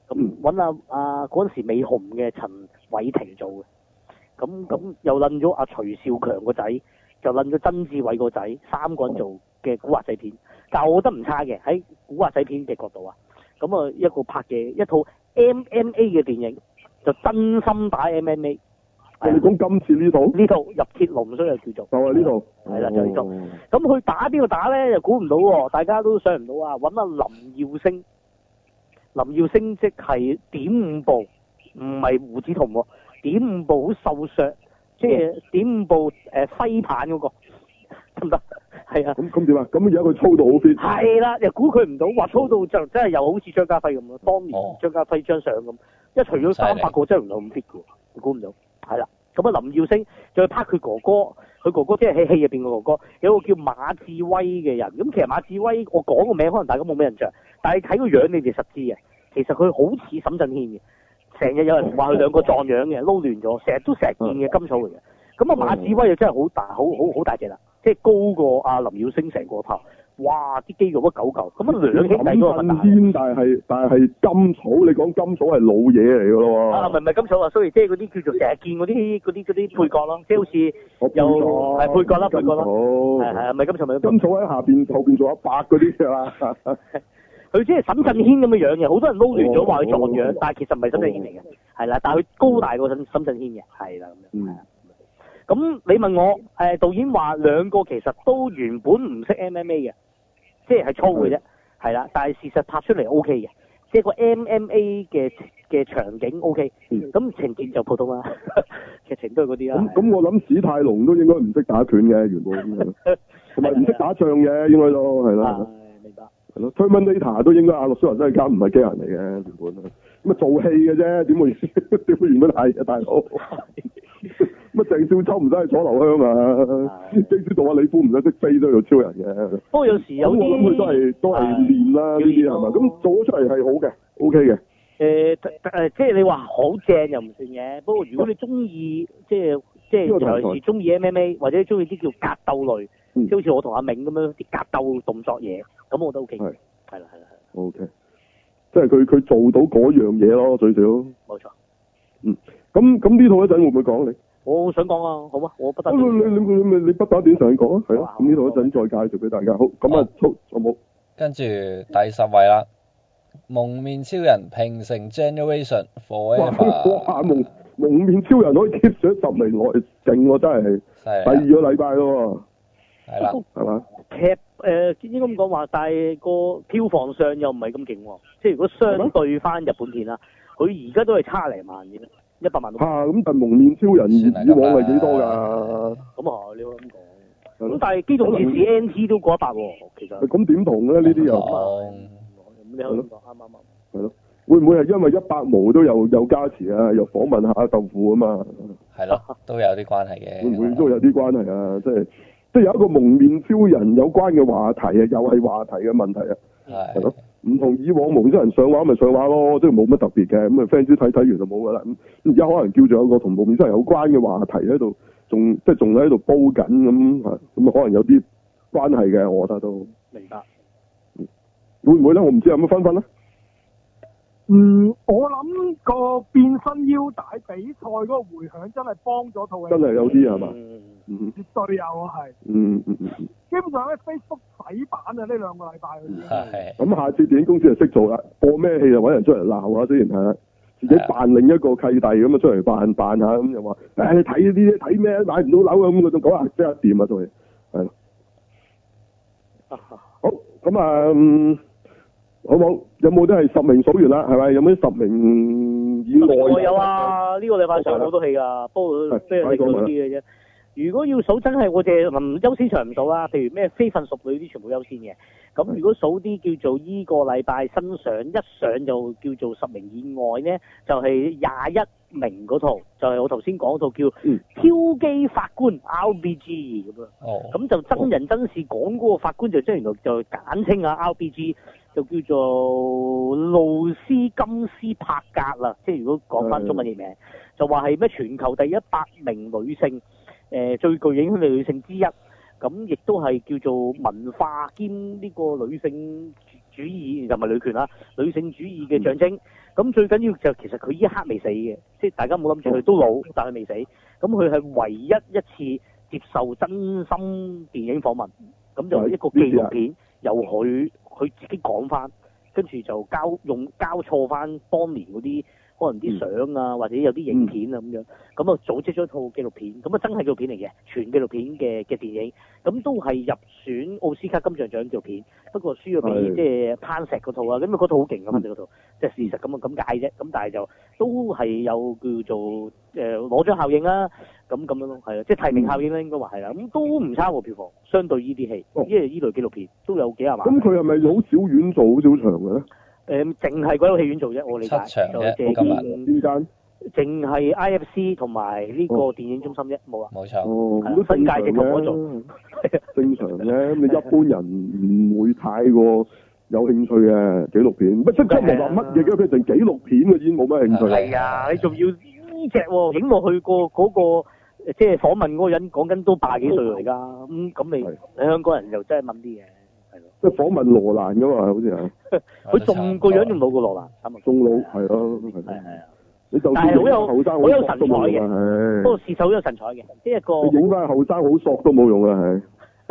咁揾阿阿嗰陣時未紅嘅陳偉霆做嘅。咁咁又撚咗阿徐少強個仔，就撚咗曾志偉個仔，三個人做嘅古惑仔片。但係我覺得唔差嘅，喺古惑仔片嘅角度啊。咁啊一個拍嘅一套 M M A 嘅電影，就真心打 M M A。 你講今次呢套？呢套入鐵籠，所以就叫做。 就係呢套。 係啦，就係呢套。咁佢打邊個打咧？又估唔到喎，大家都想唔到啊！揾阿林耀星，林耀星即係點五步，唔係胡子彤喎，點五步好瘦削，即係點五步誒揮棒嗰個，得唔得？係啊。咁咁點啊？咁而家佢操到好 fit。 係啦，又估佢唔到，話操到就真係又好似張家輝咁咯，當年張家輝張相咁，一除咗三百個真係唔係咁 fit 嘅，你估唔到。係啦，咁啊林耀星再拍佢哥哥，佢哥哥即係喺戲入邊個哥哥，有個叫馬志威嘅人。咁其實馬志威，我講個名可能大家冇咩印象，但係睇個樣你哋實知嘅。其實佢好似沈震軒嘅，成日有人話佢兩個撞樣嘅，撈亂咗，成日都成日見嘅金草嚟嘅。咁啊馬志威又真係好大，好好好大隻啦，即係高過阿林耀星成個頭。哇！啲肌肉都九嚿，咁啊兩兄弟嗰個大。 沈但係但係金草，你講金草係老嘢嚟㗎咯喎。 啊，唔係唔係金草啊，所以即係嗰啲叫做成日見嗰啲嗰啲嗰啲配角咯，即係好似有係配角啦，配角啦。係係唔係金草咪？ 金草喺下邊後邊做一百嗰啲㗎啦。 佢即係沈震軒咁嘅樣嘅，好多人撈亂咗話佢撞樣，但係其實唔係沈震軒嚟嘅，係啦，但係佢高大過沈沈震軒嘅，係啦咁樣。咁你問我誒導演話兩個其實都原本唔識 M M A 嘅。即係係粗嘅啫，係啦，但係事實拍出嚟 O K 嘅，即係個 M M A 嘅嘅場景 O K，咁情節就普通啦，劇情都係嗰啲啦。 咁咁我諗史泰龍都應該唔識打拳嘅原本，同埋唔識打仗嘅應該都係啦。 明白。 係咯 Terminator 都應該阿諾舒華辛力加唔係機人嚟嘅原本，咁啊做戲嘅啫，點會點會原本係啊大佬？乜鄭少秋唔使去楚留香啊？即使杜阿李夫唔使識飛都做超人嘅。不過有時有啲， 我諗佢都係都係練啦呢啲係嘛？咁做咗出嚟係好嘅 ，O K 嘅。誒誒，即係你話好正又唔算嘅。不過如果你中意即係即係尤其是中意 M M A 或者中意啲叫格鬥類，即係好似我同阿銘咁樣啲格鬥動作嘢，咁我都 O K 嘅。係係啦係啦係。 O K，即係佢佢做到嗰樣嘢咯，最少。冇錯。嗯。咁咁呢套一陣會唔會講你？ 我想講啊，好啊，我不打。 你你你你你不打點上講啊？係啊，咁呢套一陣再介紹俾大家。好，咁啊，好，有冇？ 跟住第十位啦，蒙面超人平成 Generation Forever。 哇！蒙蒙面超人可以 keep 咗十年內，勁喎真係。係。第二個禮拜咯。 係啦。係嘛？ 劇誒應該咁講話，但係個票房上又唔係咁勁喎。即係如果相對翻日本片啦，佢而家都係差零萬嘅。一百萬都嚇，咁但蒙面超人以往係幾多㗎？ 咁啊，你可以咁講。咁但係機動戰士 N T 都過一百喎，其實。 咁點同咧？呢啲又咁你可以咁講，啱啱啱。 係咯，會唔會係因為一百毛都有有加持啊？又訪問下豆腐啊嘛？ 係咯，都有啲關係嘅。 會唔會都有啲關係啊？即係即係有一個蒙面超人有關嘅話題啊，又係話題嘅問題啊。係。係咯。唔同以往蒙面超人上畫咪上畫咯，即係冇乜特別嘅，咁啊 fans 睇睇完就冇噶啦。咁而家可能叫做有個同蒙面超人有關嘅話題喺度，仲即係仲喺度煲緊咁，咁啊可能有啲關係嘅，我覺得都。 明白。 會唔會咧？我唔知有乜分分咧。 嗯，我諗個變身腰帶比賽嗰個迴響真係幫咗套戲。 真係有啲係嘛？ 嗯，絕對有啊，係。 嗯嗯嗯。基本上咧 Facebook 洗版啊，呢兩個禮拜嗰啲。 係。咁下次電影公司就識做啦，播咩戲就揾人出嚟鬧下先係啦，自己扮另一個契弟咁啊出嚟扮扮下咁又話，誒你睇呢啲睇咩買唔到樓啊咁嗰種講下即刻掂啊套戲，係咯。好，咁啊。嗯好冇？有冇都係十名數完啦？係咪？有冇啲十名以外？ 我有啊！呢、這個禮拜上好多戲噶，不過非常少啲嘅啫。如果要數真係，我哋唔優先場唔數啦。譬如咩非分熟女啲全部優先嘅。咁如果數啲叫做依個禮拜新上一上就叫做十名以外呢，就係廿一名嗰套，就係、是、我頭先講嗰套叫《挑機法官 R B G》咁樣。哦。咁就真人真事講嗰個法官就即係原來就簡稱啊 R B G。就叫做露斯金斯柏格啦，即係如果講翻中文嘅名，嗯、就話係咩全球第一百名女性，誒、呃、最具影響力女性之一，咁亦都係叫做文化兼呢個女性主主義就唔係女權啦，女性主義嘅象徵。咁、嗯、最緊要就其實佢依一刻未死嘅，即係大家冇諗住佢都老，但係未死。咁佢係唯一一次接受真心電影訪問，咁就一個紀錄片，由佢佢自己講翻，跟住就交用交錯翻當年嗰啲。可能啲相啊，或者有啲影片啊咁樣，咁啊組織咗一套紀錄片，咁啊真係紀錄片嚟嘅，全紀錄片嘅嘅電影，咁都係入選奧斯卡金像獎紀錄片，不過輸咗俾即係攀石嗰套啊，咁啊嗰套好勁啊，反正嗰套，即係事實咁啊咁解啫，咁但係就都係有叫做誒攞獎效應啦，咁咁樣咯，係啊，即係提名效應咧應該話係啦，咁都唔差喎票房，相對呢啲戲，因為呢類紀錄片都有幾廿萬。咁佢係咪好少院做，好少場嘅咧？ 誒，淨係鬼佬戲院做啫，我理解。 七場啫， 今日邊間？ 淨係 I F C 同埋呢個電影中心啫，冇啊。 冇錯。 哦， 都新界嘅同我做。 正常嘅，咁你一般人唔會太過有興趣嘅紀錄片。乜即即係話乜嘢嘅？佢成紀錄片嘅已經冇乜興趣。 係啊，你仲要呢隻喎？影落去個嗰個即係訪問嗰個人講緊都百幾歲嚟㗎，咁咁你你香港人又真係問啲嘢。 即係訪問羅蘭㗎嘛，好似係。 佢仲個樣仲老過羅蘭， 仲老係咯，係係係啊。 你就但係好有後生好有神采嘅，不過事實好有神采嘅，即係一個。 你影翻後生好索都冇用啊，係。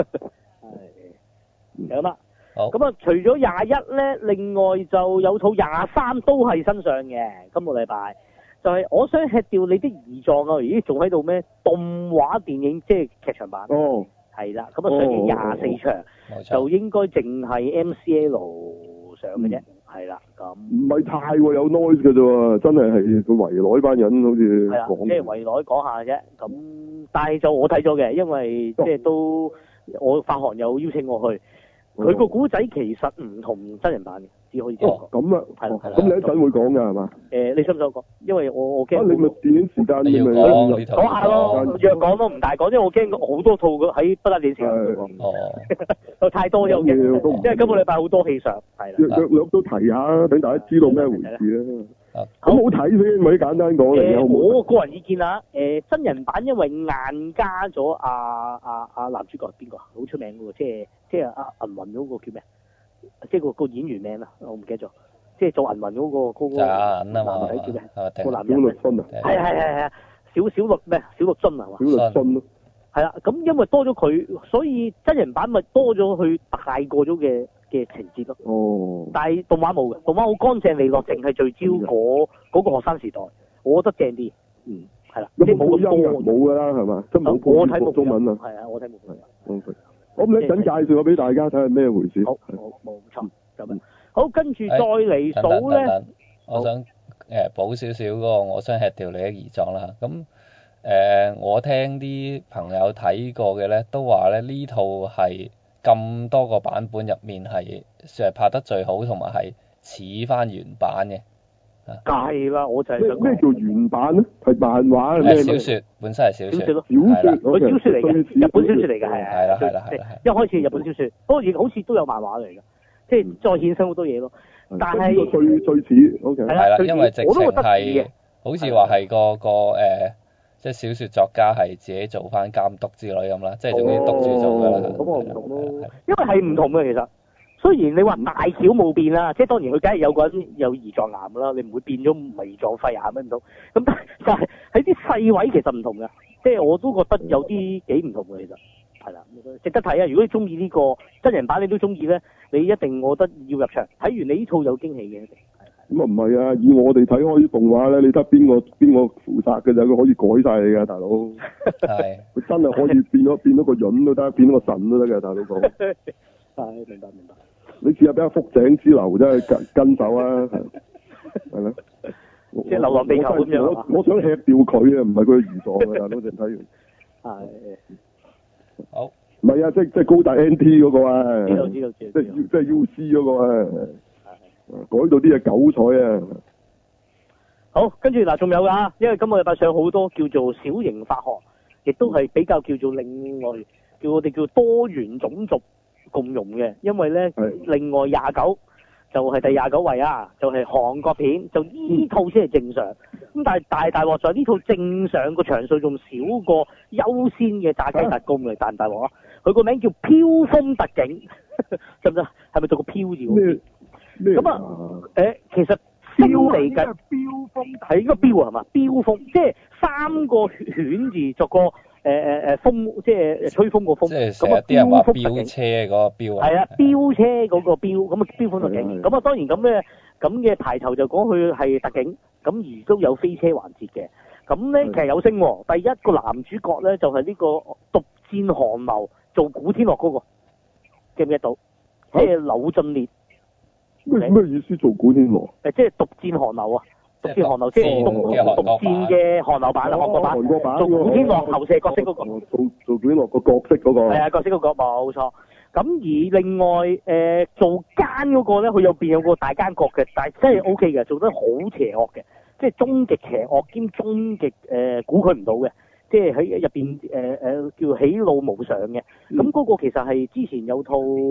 係。有乜？好。咁啊，除咗廿一咧，另外就有套廿三都係新上嘅，今個禮拜就係我想吃掉你的胰臟啊！咦，仲喺度咩？動畫電影即係劇場版。 哦。係啦，咁啊上映廿四場，就應該淨係 M C L 上嘅啫，係啦，咁唔係太喎，有 noise 嘅啫喎，真係係個圍內班人好似講， 即係圍內講下啫，咁但係就我睇咗嘅，因為即係都我發行有邀請我去，佢個古仔其實唔同真人版嘅，只可以咁講。 咁啊，係啦，咁你一陣會講㗎係嘛？誒， 你想唔想講？因為我我驚。 你咪電影時間你咪講下咯，若講都唔大講，因為我驚好多套喺不打電視上哦，太多有驚，因為今個禮拜好多戲上，係啦。 約略都提下，等大家知道咩回事啦。好唔好睇先？咪簡單講嚟。 我個人意見啊，誒真人版因為硬加咗阿阿阿男主角係邊個啊？好出名嘅喎，即係即係阿銀魂嗰個叫咩？即係個個演員名啊，我唔記得咗。即係做銀魂嗰個嗰個男仔叫咩？個男人。 小律君啊。 係係係係，小小律咩？小律君啊嘛。 小律君咯。係啦，咁因為多咗佢，所以真人版咪多咗佢大過咗嘅嘅情節咯。哦。但係動畫冇嘅，動畫好乾淨利落，淨係聚焦嗰嗰個學生時代，我覺得正啲。嗯。係啦。即係冇咁多。 冇㗎啦，係嘛？即係冇配我睇中文啊。 係啊，我睇冇配。 O K。咁你一陣介紹咗俾大家睇下咩回事？ 好，冇冇錯，就咁。好，跟住再嚟數咧。 我想誒補少少嗰個，我想吃掉你嘅胰臟啦。咁誒，我聽啲朋友睇過嘅咧，都話咧呢套係咁多個版本入面係算係拍得最好，同埋係似翻原版嘅。 係啦，我就係想咩叫原版咧？係漫畫咩？小説本身係小説。 小説咯。 小説， 佢小説嚟嘅，日本小説嚟嘅，係係啦係啦係啦。 一開始日本小説，不過而好似都有漫畫嚟嘅，即係再衍生好多嘢咯。但係最最似 ，OK。 係啦，因為直情係好似話係個個誒，即係小説作家係自己做翻監督之類咁啦，即係總之督住做㗎啦。 咁我唔懂咯，因為係唔同嘅其實。雖然你話大小冇變啦，即係當然佢梗係有個人有胰臟癌啦，你唔會變咗胰臟肺癌咩唔到。咁但係但係喺啲細位其實唔同嘅，即係我都覺得有啲幾唔同嘅其實。係啦，值得睇啊！如果你中意呢個真人版，你都中意咧，你一定我覺得要入場睇完，你呢套有驚喜嘅。 咁啊唔係啊，以我哋睇開啲動畫咧，你得邊個邊個負責嘅咋？佢可以改晒你㗎，大佬。係。佢真係可以變咗變咗個潤都得，變咗個神都得嘅，大佬講。 係，明白明白。 你試下俾阿福井之流真係跟跟手啊，係係咯。 即係流浪地球咁樣我我想吃掉佢啊，唔係佢嘅胰臟啊，大佬淨睇完。係。 好。 唔係啊，即即高達 N T 嗰個啊。 知道知道知道。 即即 U C 嗰個啊。係。改到啲嘢九彩啊。 好，跟住嗱，仲有㗎，因為今個禮拜上好多叫做小型發行，亦都係比較叫做另外叫我哋叫多元種族共融嘅，因為咧另外廿九就係第廿九位啊，就係、是、韓國片，就呢套先係正常。咁但係大大鑊在呢套正常個場數仲少過優先嘅炸雞特工嘅，大唔大鑊啊？佢個名叫飄風特警，得唔得？係咪做個飄字？ 咩咁啊誒，其實標嚟緊標風係應該標係嘛？標風即係三個犬字作個。誒誒誒風即係吹風個風， 即係成日啲人話飆車嗰個飆啊， 係啊，飆車嗰個飆，咁啊飆風特警，咁啊當然咁嘅咁嘅排頭就講佢係特警，咁而都有飛車環節嘅，咁咧其實有星喎，第一個男主角咧就係呢個獨戰寒流做古天樂嗰個，記唔記得到？即係柳俊烈。 咩咩意思做古天樂？ 誒，即係獨戰寒流啊！獨戰寒流即係獨獨戰嘅韓流版啊，韓國版， 韓國版做古天樂投射角色嗰個， 做做古天樂個角色嗰個， 係啊，角色嗰個冇錯。咁而另外誒做奸嗰個咧，佢入邊有個大奸角嘅，但係真係 O K 嘅，做得好邪惡嘅，即係終極邪惡兼終極誒估佢唔到嘅，即係喺入邊誒誒叫喜怒無常嘅。咁嗰個其實係之前有套誒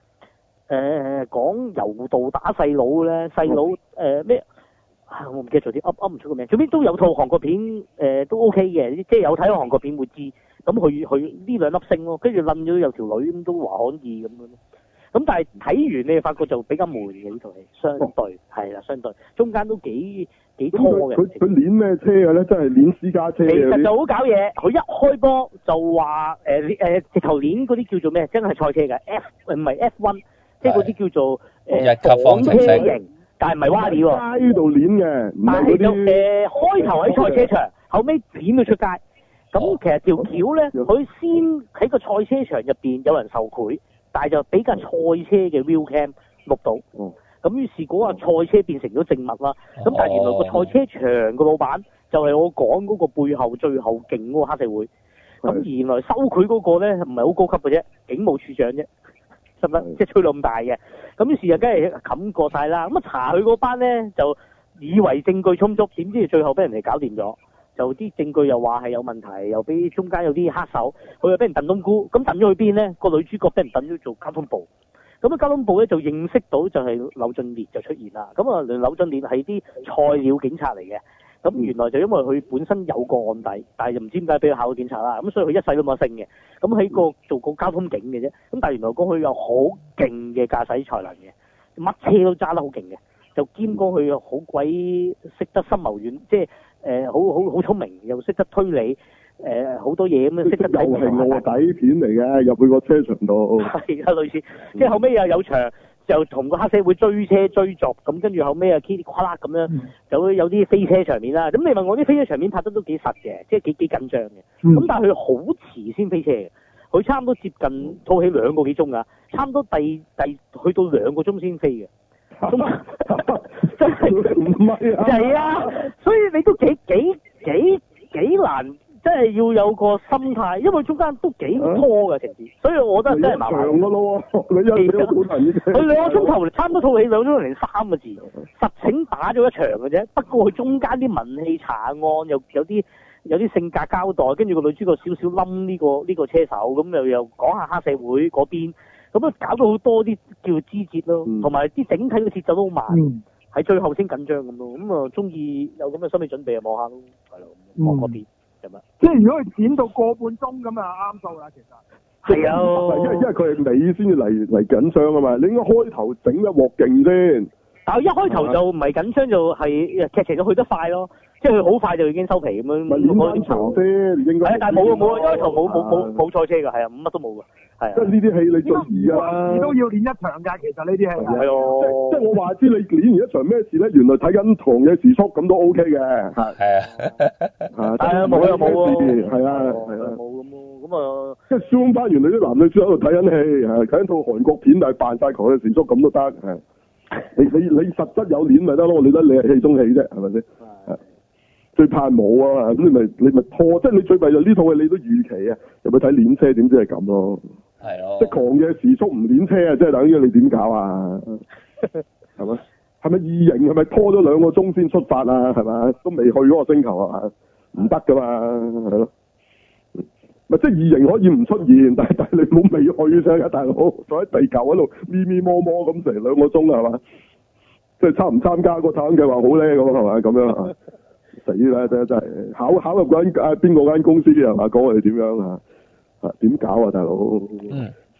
講柔道打細佬咧，細佬誒咩？我唔記得咗啲噏噏唔出個名，總之都有套韓國片誒、呃、都 OK 嘅，即係有睇過韓國片會知。咁佢佢呢兩粒星咯，跟住冧咗有條女咁都還可以咁樣咯。咁但係睇完你就發覺就比較悶嘅呢套戲，相對係啦、哦，相對中間都幾幾拖嘅。 佢佢練咩車嘅咧？真係練私家車。其實就好搞嘢，佢一開波就話誒誒直頭練嗰啲叫做咩？真係賽車㗎 F 唔係 F 一，即係嗰啲叫做誒房車型。但係唔係蛙料喎， 街度練嘅， 但係就誒開頭喺賽車場，後尾片到出街。咁其實條橋咧，佢先喺個賽車場入邊有人受賄，但係就俾架賽車嘅 view cam 錄到。咁於是嗰架賽車變成咗證物啦。咁但係原來個賽車場個老闆就係我講嗰個背後最後勁嗰個黑社會。咁原來收賄嗰個咧唔係好高級嘅啫，警務處長啫。得唔得？即係吹到咁大嘅，咁於是就梗係冚過晒啦。咁啊查佢嗰班咧，就以為證據充足，點知最後俾人哋搞掂咗。就啲證據又話係有問題，又俾中間有啲黑手，佢又俾人燉冬菇。咁燉咗去邊咧？個女主角俾人燉咗做交通部。咁啊交通部咧就認識到就係柳俊烈就出現啦。咁啊柳俊烈係啲菜鳥警察嚟嘅。咁原來就因為佢本身有個案底，但係就唔知點解俾佢考到警察啦。咁所以佢一世都冇升嘅。咁喺個做個交通警嘅啫。咁但係原來講佢有好勁嘅駕駛才能嘅，乜車都揸得好勁嘅。就兼講佢好鬼識得深謀遠，即係誒好好好聰明，又識得推理，誒好多嘢咁樣識得睇。又係臥底片嚟嘅，入去個車場度。係啊，類似。即係後尾又有場。就同個黑社會追車追逐，咁跟住後尾啊，噼里啪啦咁樣，就會有啲飛車場面啦。咁你問我啲飛車場面拍得都幾實嘅，即係幾幾緊張嘅。咁、嗯、但係佢好遲先飛車嘅，佢差唔多接近套戲兩個幾鐘㗎，差唔多第第去到兩個鐘先飛嘅。真係唔係啊！係啊，所以你都幾幾幾幾難。真係要有個心態，因為中間都幾拖嘅情節，所以我覺得真係麻煩。長㗎咯喎，你有幾多人？佢兩個鐘頭，差唔多套戲兩個鐘頭零三個字，實情打咗一場嘅啫。不過佢中間啲文戲查案又有啲有啲性格交代，跟住個女主角少少冧呢個呢個車手，咁又又講下黑社會嗰邊，咁啊搞到好多啲叫枝節咯，同埋啲整體嘅節奏都好慢，喺、嗯、最後先緊張咁咯。咁啊中意有咁嘅心理準備啊，望下咯，係咯，望嗰邊。 即係如果佢剪到個半鐘咁啊，啱數啦，其實係啊， 因為因為佢係尾先至嚟嚟緊張啊嘛，你應該開頭整一鑊勁先。 但係一開頭就唔係緊張，就係劇情就去得快咯，即係佢好快就已經收皮咁樣。 咪練翻場先，應該。 係啊，但係冇啊冇啊，一開頭冇冇冇冇賽車㗎，係啊，乜都冇㗎，係啊。 即係呢啲戲你最易啊！ 你都要練一場㗎，其實呢啲戲係咯。 即係我話知你練完一場咩事咧？原來睇緊唐嘅時速咁都 OK 嘅。係啊。 係啊，冇啊冇啊。 係啊係啊。 冇咁咯，咁啊。 即係 zoom 翻原來啲男女主喺度睇緊戲，係睇緊套韓國片，但係扮晒唐嘅時速咁都得，係。你你你實質有練咪得咯？你得你係戲中戲啫，係咪先？係。最怕冇啊！咁你咪你咪拖，即係你最弊就呢套戲你都預期啊，入去睇練車點知係咁咯？ 係咯。 即係狂嘅時速唔練車啊！即係等於你點搞啊？係咪？係咪異形？係咪拖咗兩個鐘先出發啊？係咪？都未去嗰個星球啊？唔得噶嘛，係咯。咪即係異形可以唔出現，但係但係你冇未去啫，大佬坐喺地球嗰度咪咪摸摸咁成兩個鐘係嘛？即係參唔參加個太空計劃好咧咁係嘛？咁樣死啦！真真係考考入嗰間啊邊個間公司係嘛？講我哋點樣啊？啊點搞啊，大佬？ 嗯。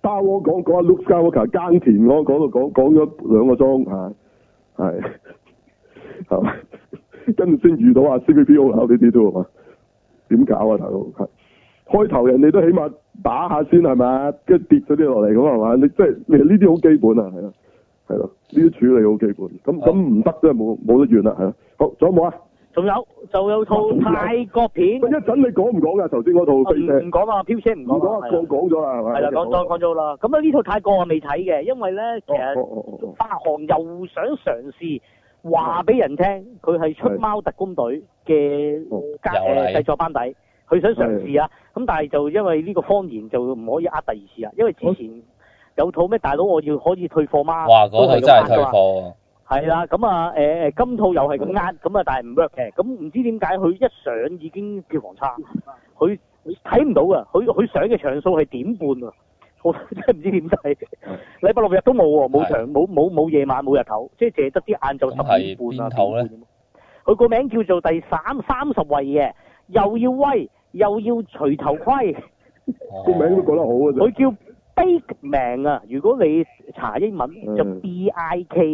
Star Wars 講講阿 Luke Skywalker 耕田嗰嗰度講講咗兩個鐘嚇，係係嘛？跟住先遇到阿 C three P O 呢啲都係嘛？點搞啊大佬？係開頭人哋都起碼打下先係咪？跟住跌咗啲落嚟咁係嘛？你即係你呢啲好基本啊，係啊，係咯，呢啲處理好基本。咁咁唔得真係冇冇得怨啦，係啊。好，仲有冇啊？ 仲有就有套泰國片。 一陣你講唔講㗎？頭先嗰套飛車。 唔講啊，飄車唔講。 唔講啊，講講咗啦，係咪？ 係啦，講咗講咗啦。咁啊，呢套泰國我未睇嘅，因為咧其實發行又想嘗試話俾人聽，佢係出貓特工隊嘅加誒製作班底，佢想嘗試啊。咁但係就因為呢個謊言就唔可以呃第二次啊，因為之前有套咩大佬我要可以退貨嗎？ 哇！嗰套真係退貨。 係啦，咁啊誒誒，今套又係咁呃，咁啊但係唔 work 嘅，咁唔知點解佢一上已經票房差，佢睇唔到㗎，佢佢上嘅場數係點半啊，我真係唔知點睇，禮拜六日都冇喎，冇場冇冇冇夜晚冇日頭，即係淨係得啲晏晝十點半啊。邊套咧？佢個名叫做第三三十位嘅，又要威又要除頭盔， 個名都講得好啊！ 佢叫 Bike Man 啊，如果你查英文就 B I K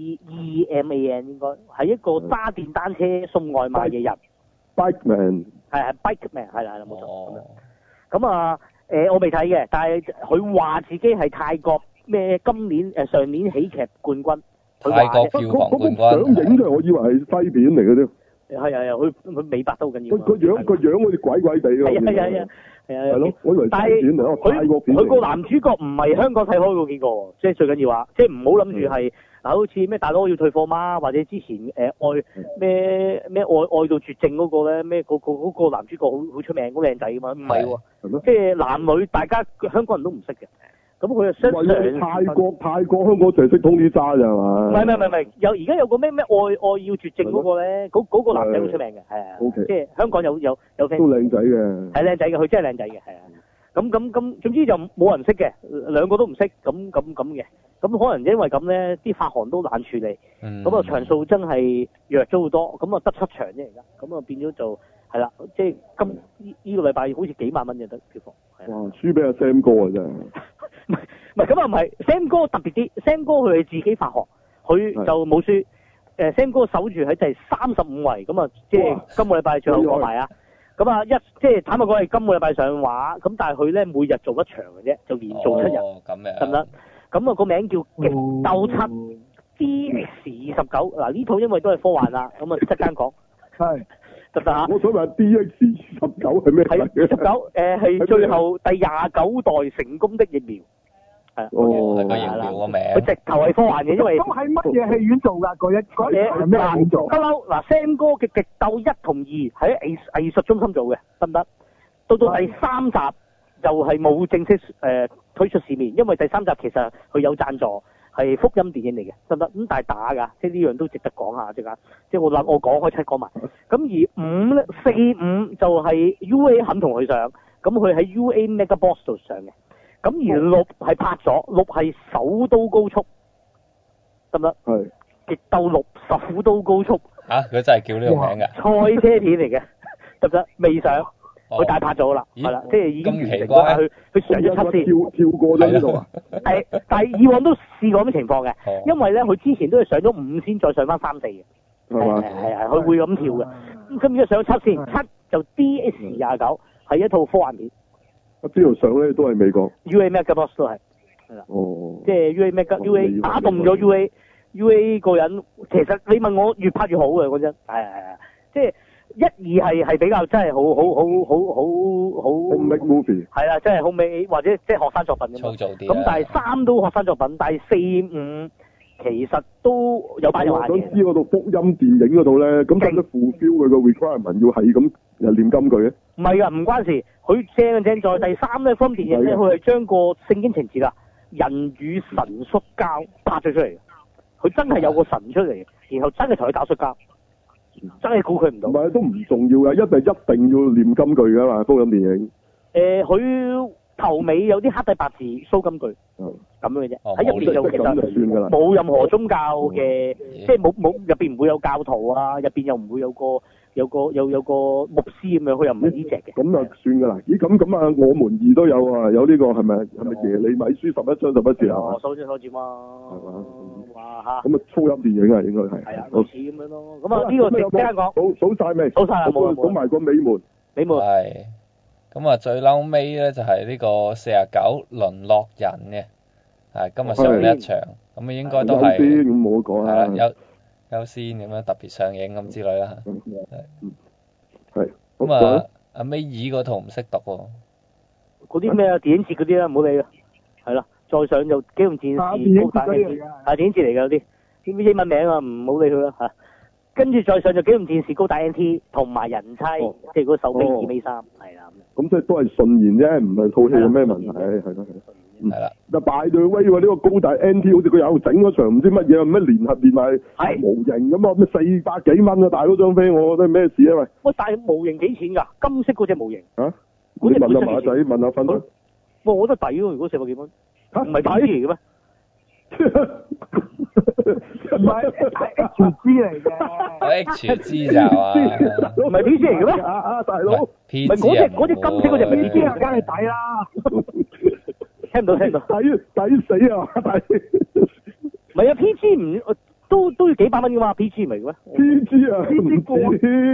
E M A N 應該係一個揸電單車送外賣嘅人。 Bike Man 係係 Bike Man 係啦係啦冇錯咁樣。咁啊誒我未睇嘅，但係佢話自己係泰國咩今年誒上年喜劇冠軍。 泰國票房冠軍。 相影嘅我以為係西片嚟嘅啫。 係係係，佢佢美白都好緊要。 佢個樣個樣好似鬼鬼地㗎。係啊係啊係啊。係啊，係咯，我以為西片嚟，泰國片嚟。佢個男主角唔係香港睇開嗰幾個，即係最緊要話，即係唔好諗住係嗱，好似咩大佬要退貨嗎？或者之前誒、呃、愛咩咩愛愛到絕症嗰個咧，咩嗰、嗰個嗰個男主角好好出名，好靚仔㗎嘛？唔係喎，即係男女大家香港人都唔識嘅。咁佢又相常泰國泰國香港淨係識通啲渣咋係嘛？ 唔係唔係唔係，有而家有個咩咩愛愛要絕症嗰個咧，嗰嗰、嗰個男仔好出名嘅，係啊，即係香港有有有 friend 都靚仔嘅， 係靚仔嘅，佢真係靚仔嘅，係啊。咁咁咁，總之就冇人識嘅，兩個都唔識，咁咁咁嘅。咁可能因為咁咧，啲發行都懶處理，咁、嗯、啊場數真係弱咗好多，咁啊得七場啫而家，咁啊變咗就係啦，即係今呢呢個禮拜好似幾萬蚊就得票房。 哇！輸俾阿 Sam 哥啊真係。 唔係唔係咁啊唔係 Sam 哥特別啲 Sam 哥佢係自己發行，佢就冇輸。誒 Sam 哥守住喺第三十五位，咁啊即係今個禮拜最後講埋啊。咁啊一即係坦白講係今個禮拜上畫，咁但係佢咧每日做一場嘅啫，就連做七日， 咁樣得唔得？咁啊個名叫極鬥七 D X 二十九，嗱呢套因為都係科幻啦，咁啊即間講係得唔得啊？ 我想問 D X 二十九係咩？ 係二十九，誒係最後第廿九代成功的疫苗。係哦，係個疫苗個名。 佢直頭係科幻嘅，因為咁喺乜嘢戲院做㗎？嗰一嗰嘢係咩戲院做？ 不嬲嗱 Sam 哥嘅極鬥一同二喺藝藝術中心做嘅，得唔得？到到第三集就係冇正式誒、呃、推出市面，因為第三集其實佢有贊助，係福音電影嚟嘅，得唔得？咁但係打㗎，即係呢樣都值得講下即係，即係我諗我講開七講埋。咁而五咧四五就係 U A 肯同佢上，咁佢喺 U A Mega Box 度上嘅。咁而六係拍咗，六係首都高速，得唔得？係極鬥六首都高速。 嚇、啊！佢真係叫呢個名㗎。 賽車片嚟嘅，得唔得？未上，佢、哦、大拍咗啦，係啦，即係已經完成咗。佢佢上咗七先。跳跳過咗呢度啊？係，但係以往都試過咁嘅情況嘅、哦，因為咧佢之前都係上咗五先，再上翻三四嘅。係嘛？係係，佢會咁跳嘅。咁今日上咗七先，七就 D S 廿九，係一套科幻片。 邊度上咧都係美國 U A Mega Box 都係，係啦，哦，即係 U A Mega U A 打動咗 U A U A 個人，其實你問我越拍越好嘅嗰陣，係係係，即係一二係係比較真係好好好好好好 make movie 係啦，真係好美或者即係學生作品咁， 粗糙啲， 咁但係三都學生作品，但係四五其實都有班人玩嘅。 我想知嗰度福音電影嗰度咧，咁使唔使 fulfill 佢個 requirement 要係咁又念金句咧？ 唔係噶，唔關事。佢正正在第三咧，福音電影咧，佢係將個聖經情節啊，人與神摔跤拍咗出嚟。佢真係有個神出嚟，然後真係同佢打摔跤，真係估佢唔到。唔係都唔重要噶，一定一定要念金句噶嘛，福音電影。誒、呃，佢頭尾有啲黑底白字蘇金句，咁、嗯、樣嘅啫。喺入邊就其實冇任何宗教嘅，即係冇冇入邊唔會有教徒啊，入邊又唔會有個有個有有個牧師咁樣，佢又唔係呢隻嘅。 咁啊算㗎啦。咦咁咁啊，我們二都有啊，有呢個係咪係咪耶利米書十一章十一節啊？ 哦，手指手指嘛。 係嘛？ 哇嚇！ 咁啊粗音電影啊，應該係。 係啊，類似咁樣咯。咁啊，呢個即刻講。 數數曬未？ 數曬啦，冇數埋個尾門。 尾門。 係。咁啊，最嬲尾咧就係呢個四十九淪落人嘅，係今日上呢一場，咁啊應該都係。 優先咁冇得講啊。 優優先咁樣特別上映咁之類啦。 係。 咁啊，阿尾二嗰套唔識讀喎。 嗰啲咩啊？電影節嗰啲啦，唔好理啦。係啦，再上就機動戰士高達 N T，係電影節嚟㗎嗰啲，啲英文名啊，唔好理佢啦嚇。跟住再上就機動戰士高達 N T 同埋人妻，即係嗰首尾二尾三，係啦。咁即係都係順延啫，唔係套戲有咩問題，係咯係。 係啦。 但係拜對威喎，呢個高達 N T 好似佢有整嗰場唔知乜嘢，咩聯合連埋模型咁啊，咩四百幾蚊啊，大嗰張飛，我覺得咩事啊喂？ 喂，但係模型幾錢㗎？金色嗰隻模型。 啊？嗰隻問下馬仔，問下分啦。 哇！我覺得抵喎，如果四百幾蚊。嚇？唔係抵嚟嘅咩？ 唔係 H G 嚟嘅 ，H G 就啊， 唔係 P G 嚟嘅咩？ 啊啊大佬，唔係嗰隻嗰隻金色嗰隻 P G 啊， 梗係抵啦。 聽唔到聽唔到， 抵抵死啊！抵， 唔係啊 P G 唔都都要幾百蚊㗎嘛 P G 唔係嘅咩 ？P G 啊 ，P G 過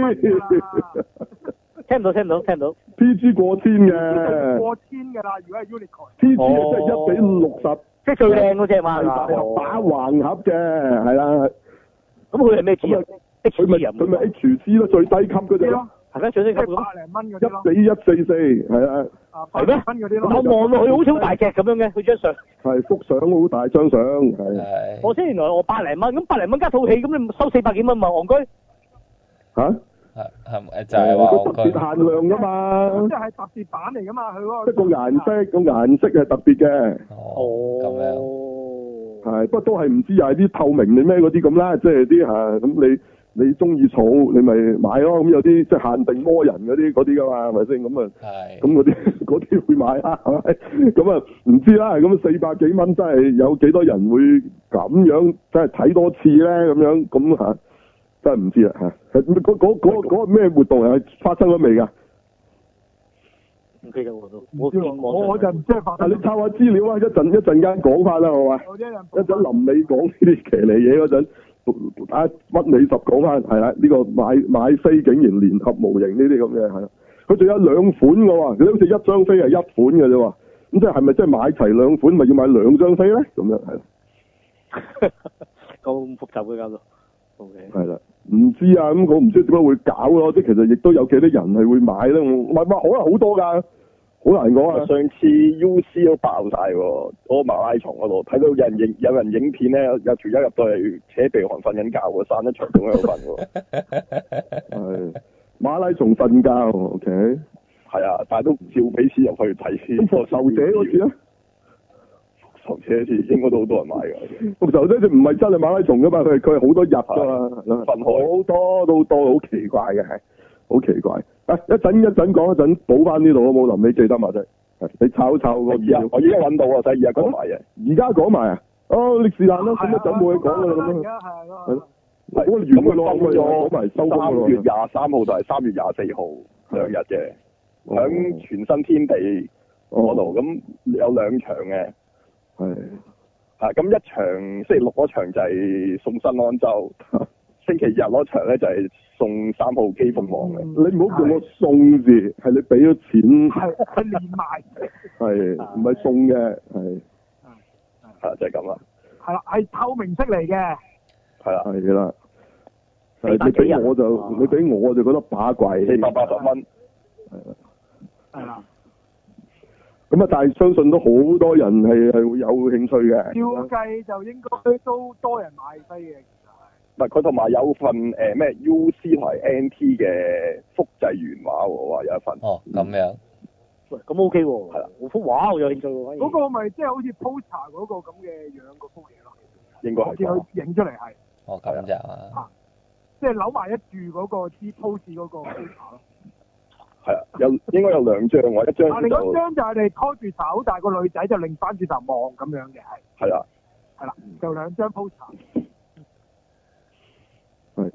聽唔到聽唔到聽唔到 ，P G 過千嘅， 過千㗎啦，如果係 Unicorn。 P G 即係一比六十。 即係最靚嗰隻嘛， 大盒打橫盒嘅，係啦。 咁佢係咩字啊？ 佢咪佢咪 H G 咯，最低級嗰隻咯。 係咩最低級咁？百零蚊嗰啲咯。 一比一四四，係啊。 係咩？ 蚊嗰啲咯。 我望落去好似好大隻咁樣嘅，佢張相。 係幅相好大張相，係。 我先原來我百零蚊，咁百零蚊加套戲，咁你收四百幾蚊咪戇居？ 嚇？ 係係就係話佢特別限量㗎嘛。 即係特別版嚟㗎嘛，佢嗰個。即係個顏色，個顏色係特別嘅。 哦。咁樣。 係，不過都係唔知又係啲透明定咩嗰啲咁啦，即係啲嚇咁你你中意儲你咪買咯，咁有啲即係限定魔人嗰啲嗰啲㗎嘛，係咪先咁啊？係。咁嗰啲嗰啲會買啦，係咪？咁啊唔知啦，咁四百幾蚊真係有幾多人會咁樣真係睇多次咧？咁樣咁嚇真係唔知啦嚇。嗰嗰嗰嗰個咩活動係發生咗未㗎？ 唔記得我都，我見我我就唔知係發生。 你抄下資料啊！一陣一陣間講翻啦，好嘛？一陣臨尾講呢啲騎呢嘢嗰陣，啊屈尾十講翻係啦。呢個買買飛竟然聯合模型呢啲咁嘅係啦。佢仲有兩款嘅喎，佢好似一張飛係一款嘅啫喎。咁即係係咪即係買齊兩款咪要買兩張飛咧？咁樣係。 咁複雜嘅搞到。O K。係啦， 唔知啊，咁我唔知點解會搞咯。即係其實亦都有幾多人係會買咧？唔係話可能好多㗎。好難講啊！ 上次 U C 都爆晒喎，嗰個馬拉松嗰度睇到有人影有人影片咧，有條友入到嚟扯鼻鼾瞓緊覺喎，散咗場仲喺度瞓喎。係馬拉松瞓覺 ，OK。 係啊，但係都照俾錢入去睇先。 咁復仇者嗰次咧？ 復仇者嗰次應該都好多人買㗎。 復仇者佢唔係真係馬拉松㗎嘛，佢係佢係好多日㗎嘛，分開好多都多，好奇怪嘅係，好奇怪。啊！一陣一陣講一陣補翻呢度好冇？臨尾記得嘛？仔，你抄一抄個資料。 我依家揾到啊！第二日講埋嘅。 而家講埋啊！哦，你是但咯，咁一陣冇嘢講㗎啦咁樣。係咯。係咯。咁啊完㗎咯，咁啊講埋收工㗎咯。 三月廿三號就係三月廿四號兩日嘅，響全新天地嗰度，咁有兩場嘅。 係。 啊！咁一場星期六嗰場就係送新安州。星期日嗰場咧就係送三號機鳳凰嘅， 你唔好叫我送字，係你俾咗錢， 係係連埋， 係唔係送嘅，係， 係就係咁啦。 係啦，係透明色嚟嘅， 係啦， 係啦，係你俾我就你俾我就覺得把貴， 四百八十蚊， 係啦， 係啦。 咁啊，但係相信都好多人係係會有興趣嘅。 照計就應該都多人買飛嘅。 唔係佢同埋有份誒咩、呃、U C 同埋 N T 嘅複製原畫喎，話有一份。 哦，咁樣。 喂，咁 OK 喎。係啦，我幅畫我有興趣喎。 嗰個咪即係好似 poster 嗰個咁嘅樣嗰幅嘢咯。 應該係。 我見佢影出嚟係。 哦，咁就啊。 即係扭埋一住嗰個支 pose 嗰個 poster 咯。 係啊，有應該有兩張喎，一張。 啊，另一張就係你拖住手，但係個女仔就擰翻轉頭望咁樣嘅係。 係啦。 係啦，就兩張 poster。 係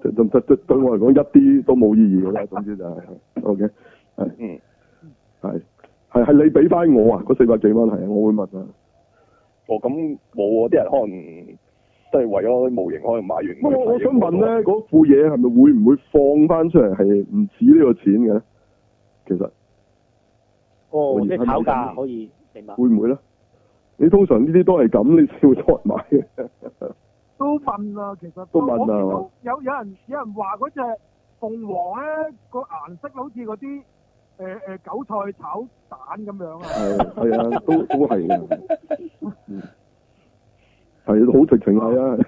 對對對對我嚟講一啲都冇意義㗎啦。總之就係 OK 係嗯係係係你俾翻我啊嗰四百幾蚊係啊，我會問啊。 哦咁冇啊，啲人可能即係為咗模型可能買完。 不過我想問咧，嗰副嘢係咪會唔會放翻出嚟係唔止呢個錢嘅咧？其實哦，即係炒價可以明白。 會唔會咧？你通常呢啲都係咁，你先會多人買嘅。 都問啊，其實都問啊我見到有有人有人話嗰隻鳳凰咧個顏色好似嗰啲誒誒韭菜炒蛋咁樣啊。 係係啊，都都係嘅。嗯，係好直情係啊。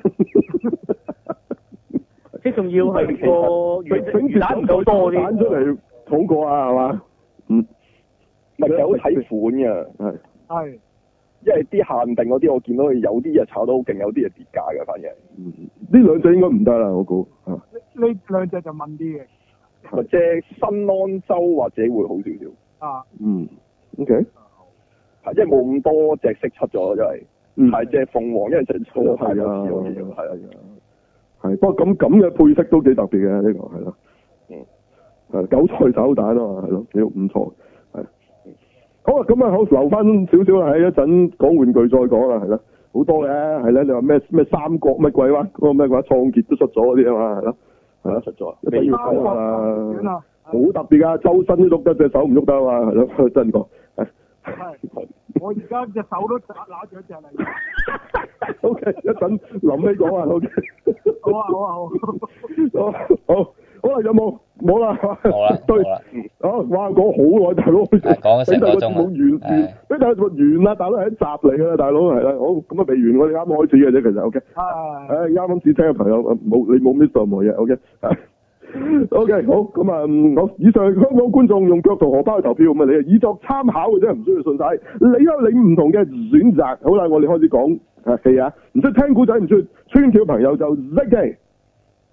即係仲要係個魚魚蛋唔夠多啲。 蛋出嚟重過啊，係嘛？嗯， 唔係有睇款嘅， 係係。 因為啲限定嗰啲，我見到佢有啲嘢炒得好勁，有啲嘢跌價嘅，反而係。 嗯，呢兩隻應該唔得啦，我估啊。 呢呢兩隻就問啲嘅。 或者新安州或者會好少少。 啊。 嗯。O K。 係，因為冇咁多隻色出咗，因為。 嗯。 係隻鳳凰，因為隻錯太多次好似係啊。 係，不過咁咁嘅配色都幾特別嘅呢個係咯。 嗯。 係韭菜炒蛋啊嘛，係咯，幾唔錯。好啊，咁啊好，留翻少少啦，喺一陣講玩具再講啦，係啦，好多嘅，係啦，你話咩咩三國乜鬼話，嗰、那個咩鬼創傑都出咗嗰啲啊嘛，係咯，係啦，出咗，一定要講啊，好特別噶，周身都喐得，隻手唔喐得啊嘛，係咯，真講，係， 係，我而家隻手都揦住一隻嚟。 O K， 一陣臨尾講啊 ，O K， 好啊好啊好， 好，好。好啦，有冇？冇啦， 冇啦， 對，好，哇，講好耐，大佬，俾講咗成個鐘冇完完，俾大家完啦，大佬係一集嚟㗎啦，大佬係啦，好，咁啊未完，我哋啱啱開始嘅啫，其實 O K，係，誒啱啱試聽嘅朋友，冇你冇 miss 到任何嘢 O K，O K，好，咁啊，好，以上香港觀眾用腳同荷包去投票，咁啊，你啊以作參考嘅啫，唔需要信晒，你有你唔同嘅選擇，好啦，我哋開始講啊戲啊，唔識聽古仔，唔需要穿橋朋友就識嘅。